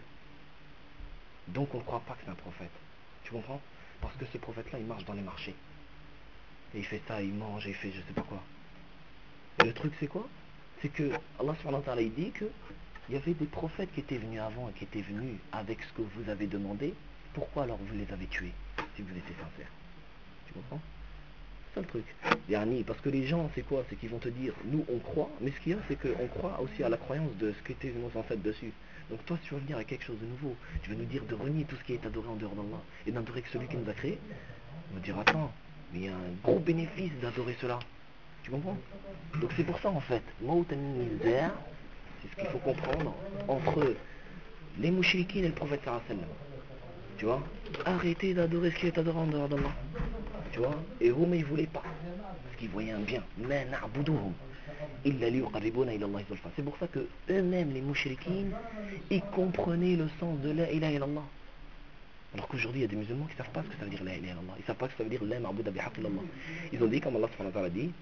Donc on ne croit pas que c'est un prophète. Tu comprends? Parce que ce prophète-là, il marche dans les marchés. Et il fait ça, il mange, et il fait je sais pas quoi. Et le truc c'est quoi? C'est que Allah subhanahu wa ta'ala, il dit que il y avait des prophètes qui étaient venus avant et qui étaient venus avec ce que vous avez demandé. Pourquoi alors vous les avez tués si vous étiez sincères? Tu comprends? C'est ça le truc. Yani, parce que les gens, c'est quoi? C'est qu'ils vont te dire, nous on croit, mais ce qu'il y a, c'est qu'on croit aussi à la croyance de ce qu'étaient nos ancêtres dessus. Donc toi, si tu veux venir avec quelque chose de nouveau, tu veux nous dire de renier tout ce qui est adoré en dehors d'Allah et d'adorer que celui qui nous a créé, on va dire, attends, mais il y a un gros bénéfice d'adorer cela. Tu comprends? Donc c'est pour ça en fait, Maut al-Nizar, c'est ce qu'il faut comprendre entre les mouchriquines et le prophète sallallahu alayhi wa sallam. Tu vois? Arrêtez d'adorer ce qui est adoré en dehors d'Allah. Tu vois? Et eux, mais ils ne voulaient pas. Parce qu'ils voyaient un bien. Mais na'buduhum illa liyuqarribuna ila Allah zulfa. C'est pour ça que eux-mêmes, les mouchriquines, ils comprenaient le sens de la ilaha illallah. Alors qu'aujourd'hui, il y a des musulmans qui ne savent pas ce que ça veut dire la ilaha illallah. Ils ne savent pas ce que ça veut dire la ma'buda bihaq illallah. Ils ont dit, comme Allah subhanahu wa ta'ala dit,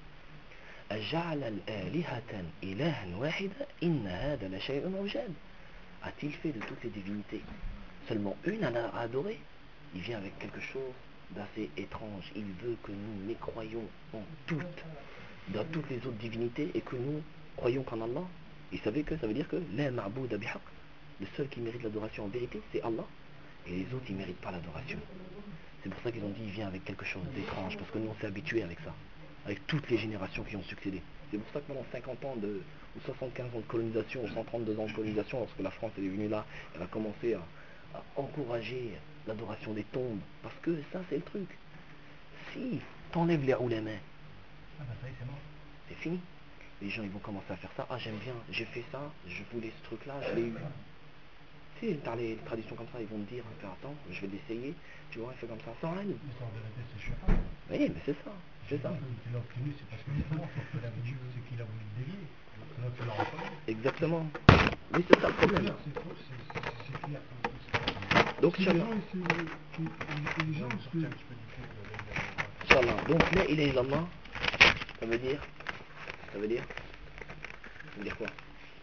أجعل الآلهة إلها واحدا إن هذا لشيء عجاب. A-t-il fait de toutes les divinités seulement une à adorer? Il vient avec quelque chose d'assez étrange. Il veut que nous mécroyons en toutes, dans toutes les autres divinités, et que nous croyons qu'en Allah. Et vous savez que ça veut dire que la ma'bouda bihaq, le seul qui mérite l'adoration en vérité, c'est Allah, et les autres ils ne méritent pas l'adoration. C'est pour ça qu'ils ont dit il vient avec quelque chose d'étrange, parce que nous on s'est habitués avec ça, avec toutes les générations qui ont succédé. C'est pour ça que pendant cinquante ans de, ou soixante-quinze ans de colonisation, ou cent trente-deux ans de colonisation, lorsque la France est venue là, elle a commencé à, à encourager l'adoration des tombes, parce que ça c'est le truc. Si t'enlèves les oulémas, Ah bah ça y est, c'est mort. c'est fini. Les gens ils vont commencer à faire ça. Ah j'aime bien, j'ai fait ça, je voulais ce truc là, je l'ai eu. Tu sais, dans les traditions comme ça, ils vont me dire, attends, je vais l'essayer, tu vois, il fait comme ça, sans rien. Mais ça en vérité, c'est chiant. Oui, mais c'est ça, c'est ça. Il a obtenu, c'est parce que c'est mort, sauf que la voulu, c'est qu'il a voulu le dévier. Sinon tu l'auras pas eu. Exactement. Oui, c'est ça le problème. C'est trop- c'est- c'est- c'est clair. c'est- Donc, c'est les Inch'Allah. gens, ils se- et- et les gens, Je parce sortir un que petit peu du truc. euh, Inch'Allah. Donc, la ilaha illallah, ça veut dire, ça veut dire, ça veut dire quoi?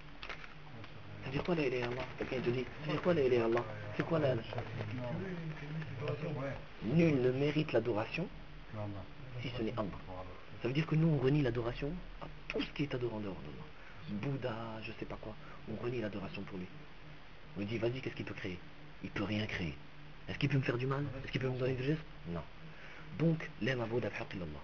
Ça veut dire quoi la ilaha illallah? Quelqu'un te dit, ça veut dire quoi la ilaha illallah? C'est quoi la... Ouais. Nul ne mérite l'adoration Que Allah. si ce n'est Allah. Ça veut dire que nous, on renie l'adoration à tout ce qui est adoré en dehors d'Allah. Bouddha, je sais pas quoi, on renie l'adoration pour lui. On lui dit, vas-y, qu'est-ce qu'il peut créer? Il peut rien créer. Est-ce qu'il peut me faire du mal? Est-ce qu'il peut me donner du geste? Non. Donc, la ma'bouda bihaq illallah.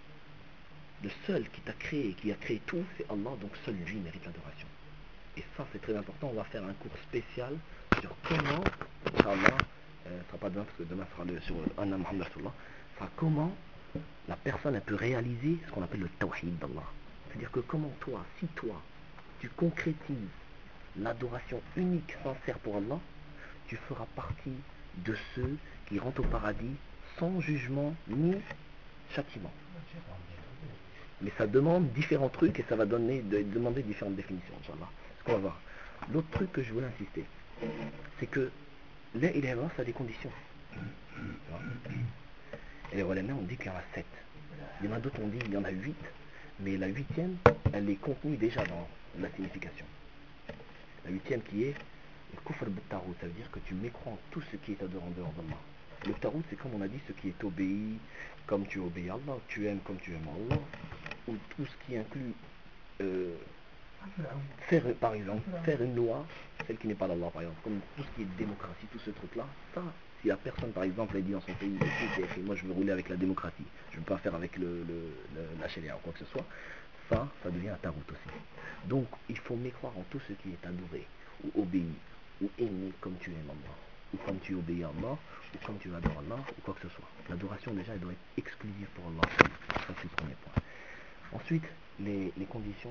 Le seul qui t'a créé, qui a créé tout, c'est Allah, donc seul lui mérite l'adoration. Et ça, c'est très important. On va faire un cours spécial sur comment, Inch'Allah, euh, ce sera pas demain, parce que demain sera le, sur Anna Muhammad Rasulullah, sera comment la personne elle peut réaliser ce qu'on appelle le tawhid d'Allah. C'est-à-dire que comment toi, si toi, tu concrétises l'adoration unique, sincère pour Allah, tu feras partie de ceux qui rentrent au paradis sans jugement ni châtiment. Mais ça demande différents trucs et ça va donner, de, demander différentes définitions, Inch'Allah. Ce qu'on va voir. L'autre truc que je voulais insister, c'est que la ilaha illallah, ça a des conditions. Tu vois. Et les ulama on dit qu'il y en a sept. Il y en a d'autres, on dit qu'il y en a huit, mais la huitième, elle est contenue déjà dans la signification. La huitième qui est le kufr bit-tarout, ça veut dire que tu mécrois en tout ce qui est adoré en dehors d'Allah. Le tarout, c'est comme on a dit, ce qui est obéi, comme tu obéis à Allah, tu aimes comme tu aimes Allah, ou tout ce qui inclut euh, faire, par exemple, faire une loi, celle qui n'est pas d'Allah, par exemple, comme tout ce qui est démocratie, tout ce truc-là, ça, si la personne, par exemple, elle dit dans son pays, écoute, moi je veux rouler avec la démocratie, je ne veux pas faire avec le, le, le, la charia ou quoi que ce soit, ça, ça devient un tarout aussi. Donc, il faut mécroire en tout ce qui est adoré, ou obéi, ou aimé comme tu aimes Allah, ou comme tu obéis à Allah, ou comme tu adores Allah, ou quoi que ce soit. L'adoration, déjà, elle doit être exclusive pour Allah. Ça, c'est le premier point. Ensuite, les, les conditions,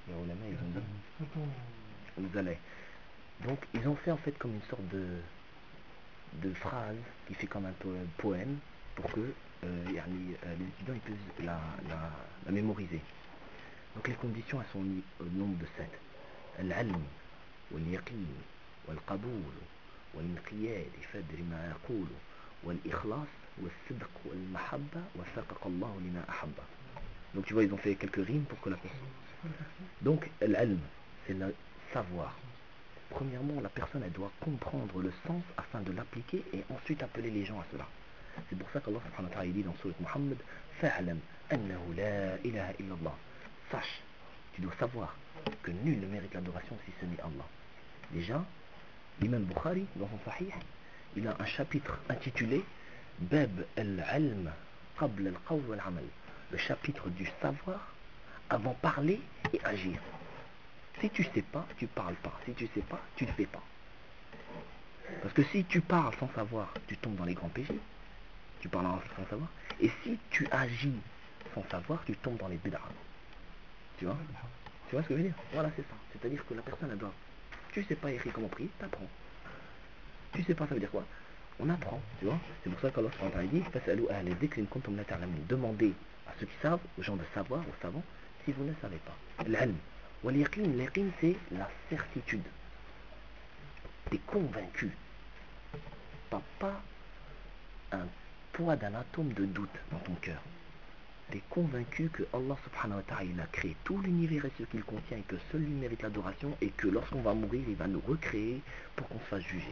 les ulama, ils ont dit. Attends, Vous allez. Donc ils ont fait en fait comme une sorte de, de phrase qui fait comme un po- poème pour que euh, yani, euh, les étudiants ils puissent la, la, la mémoriser. Donc les conditions elles sont mises au nombre de sept. العلم واليقين والقبول والانقياد فدر ما يقول والإخلاص والصدق والمحبة وفقق الله لما أحب. Donc tu vois ils ont fait quelques rimes pour que la personne. Donc l'alm c'est le savoir. Premièrement, la personne elle doit comprendre le sens afin de l'appliquer et ensuite appeler les gens à cela. C'est pour ça qu'Allah subhanahu wa ta'ala dit dans Surat Muhammad Fa'alam annahu la ilaha illallah. Sache, tu dois savoir que nul ne mérite l'adoration si ce n'est Allah. Déjà, l'imam Bukhari dans son Sahih, il a un chapitre intitulé Bab al-ilm qabla al-qawl wal-amal. Le chapitre du savoir avant parler et agir. Si tu sais pas, tu parles pas. Si tu sais pas, tu ne fais pas. Parce que si tu parles sans savoir, tu tombes dans les grands péchés. Tu parles sans savoir. Et si tu agis sans savoir, tu tombes dans les bid'ah. Tu vois Tu vois ce que je veux dire? Voilà, c'est ça. C'est-à-dire que la personne, elle doit... Tu sais pas écrire comment prier, t'apprends. Tu sais pas, ça veut dire quoi? On apprend, tu vois. C'est pour ça qu'Allah subhanahu wa ta'ala dit Fas'alou ahla dhikri in kuntum la ta'lamun. Demandez à ceux qui savent, aux gens de savoir, aux savants, si vous ne savez pas. L'ilm. Wal-yaqin, l'yaqin, c'est la certitude. T'es convaincu. T'as pas un poids d'un atome de doute dans ton cœur. T'es convaincu que Allah subhanahu wa ta'ala a créé tout l'univers et ce qu'il contient et que seul lui mérite l'adoration et que lorsqu'on va mourir, il va nous recréer pour qu'on se fasse juger.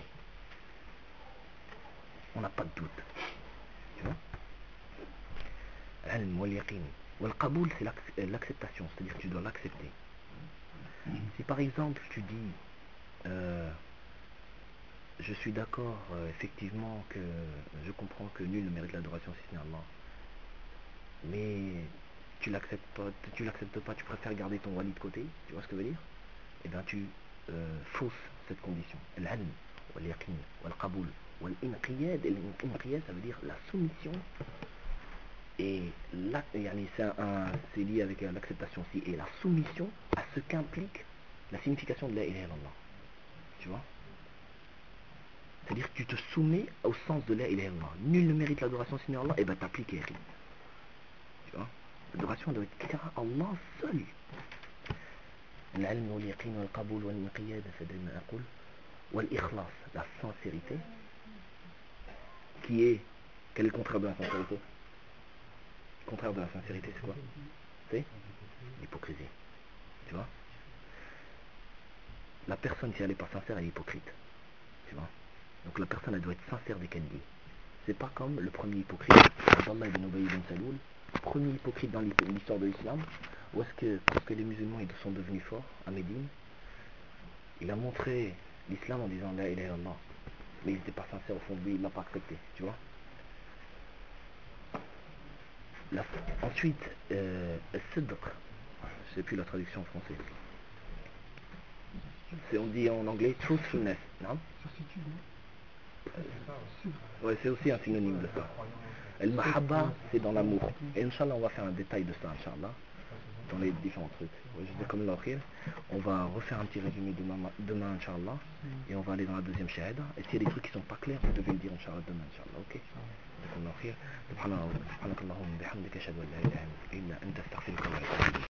On n'a pas de doute. Tu vois? Al-ilm wal-yaqin. Wal-qaboul, c'est l'acceptation, c'est-à-dire que tu dois l'accepter. Si par exemple tu dis euh, je suis d'accord euh, effectivement que je comprends que nul ne mérite l'adoration si ce n'est Allah, mais tu l'acceptes pas, tu l'acceptes pas, tu préfères garder ton wali de côté, tu vois ce que je veux dire? Et bien tu euh, fausses cette condition. Al-ilm, wal-yaqin, wal-qaboul, wal-inqiyad. L'inqiyad, ça veut dire la soumission. Et là, c'est, un, c'est lié avec l'acceptation aussi. Et la soumission à ce qu'implique la signification de la ilaha illallah. Tu vois? C'est-à-dire que tu te soumets au sens de la ilaha illallah. Nul ne mérite l'adoration sinon Allah, et bien t'appliques et tu vois? L'adoration doit être claire à Allah seul. L'ilm wal-yaqin wal-qaboul wal-inqiyad fadri ma aqul wal-ikhlas, la sincérité, qui est... Quel est le contraire de la sincérité? Le contraire de la sincérité, c'est quoi? C'est l'hypocrisie. Tu vois? La personne, si elle n'est pas sincère, elle est hypocrite. Tu vois? Donc la personne, elle doit être sincère dès qu'elle dit. C'est pas comme le premier hypocrite, Abdallah ibn Ubay ibn Saloul, premier hypocrite dans l'histoire de l'islam, où est-ce que, parce que les musulmans ils sont devenus forts à Médine, il a montré l'islam en disant la ilaha illallah, mais il n'était pas sincère au fond de lui, il ne l'a pas accepté, tu vois? La, ensuite, euh, Sidq, je sais plus la traduction en français. C'est, on dit en anglais truthfulness, non? certitude, non? Euh, ouais, c'est aussi un synonyme de ça. El mahabba, c'est dans l'amour. Et Inch'Allah, on va faire un détail de ça, Inch'Allah, dans les différents trucs. Ouais, je dis comme l'autre, on va refaire un petit résumé demain, demain Inch'Allah, et on va aller dans la deuxième shahada. Et s'il y a des trucs qui sont pas clairs, vous devez le dire Inch'Allah demain, Inch'Allah, ok? سبحانك اللهم وبحمدك اشهد ان لا اله الا انت استغفرك واتوب اليك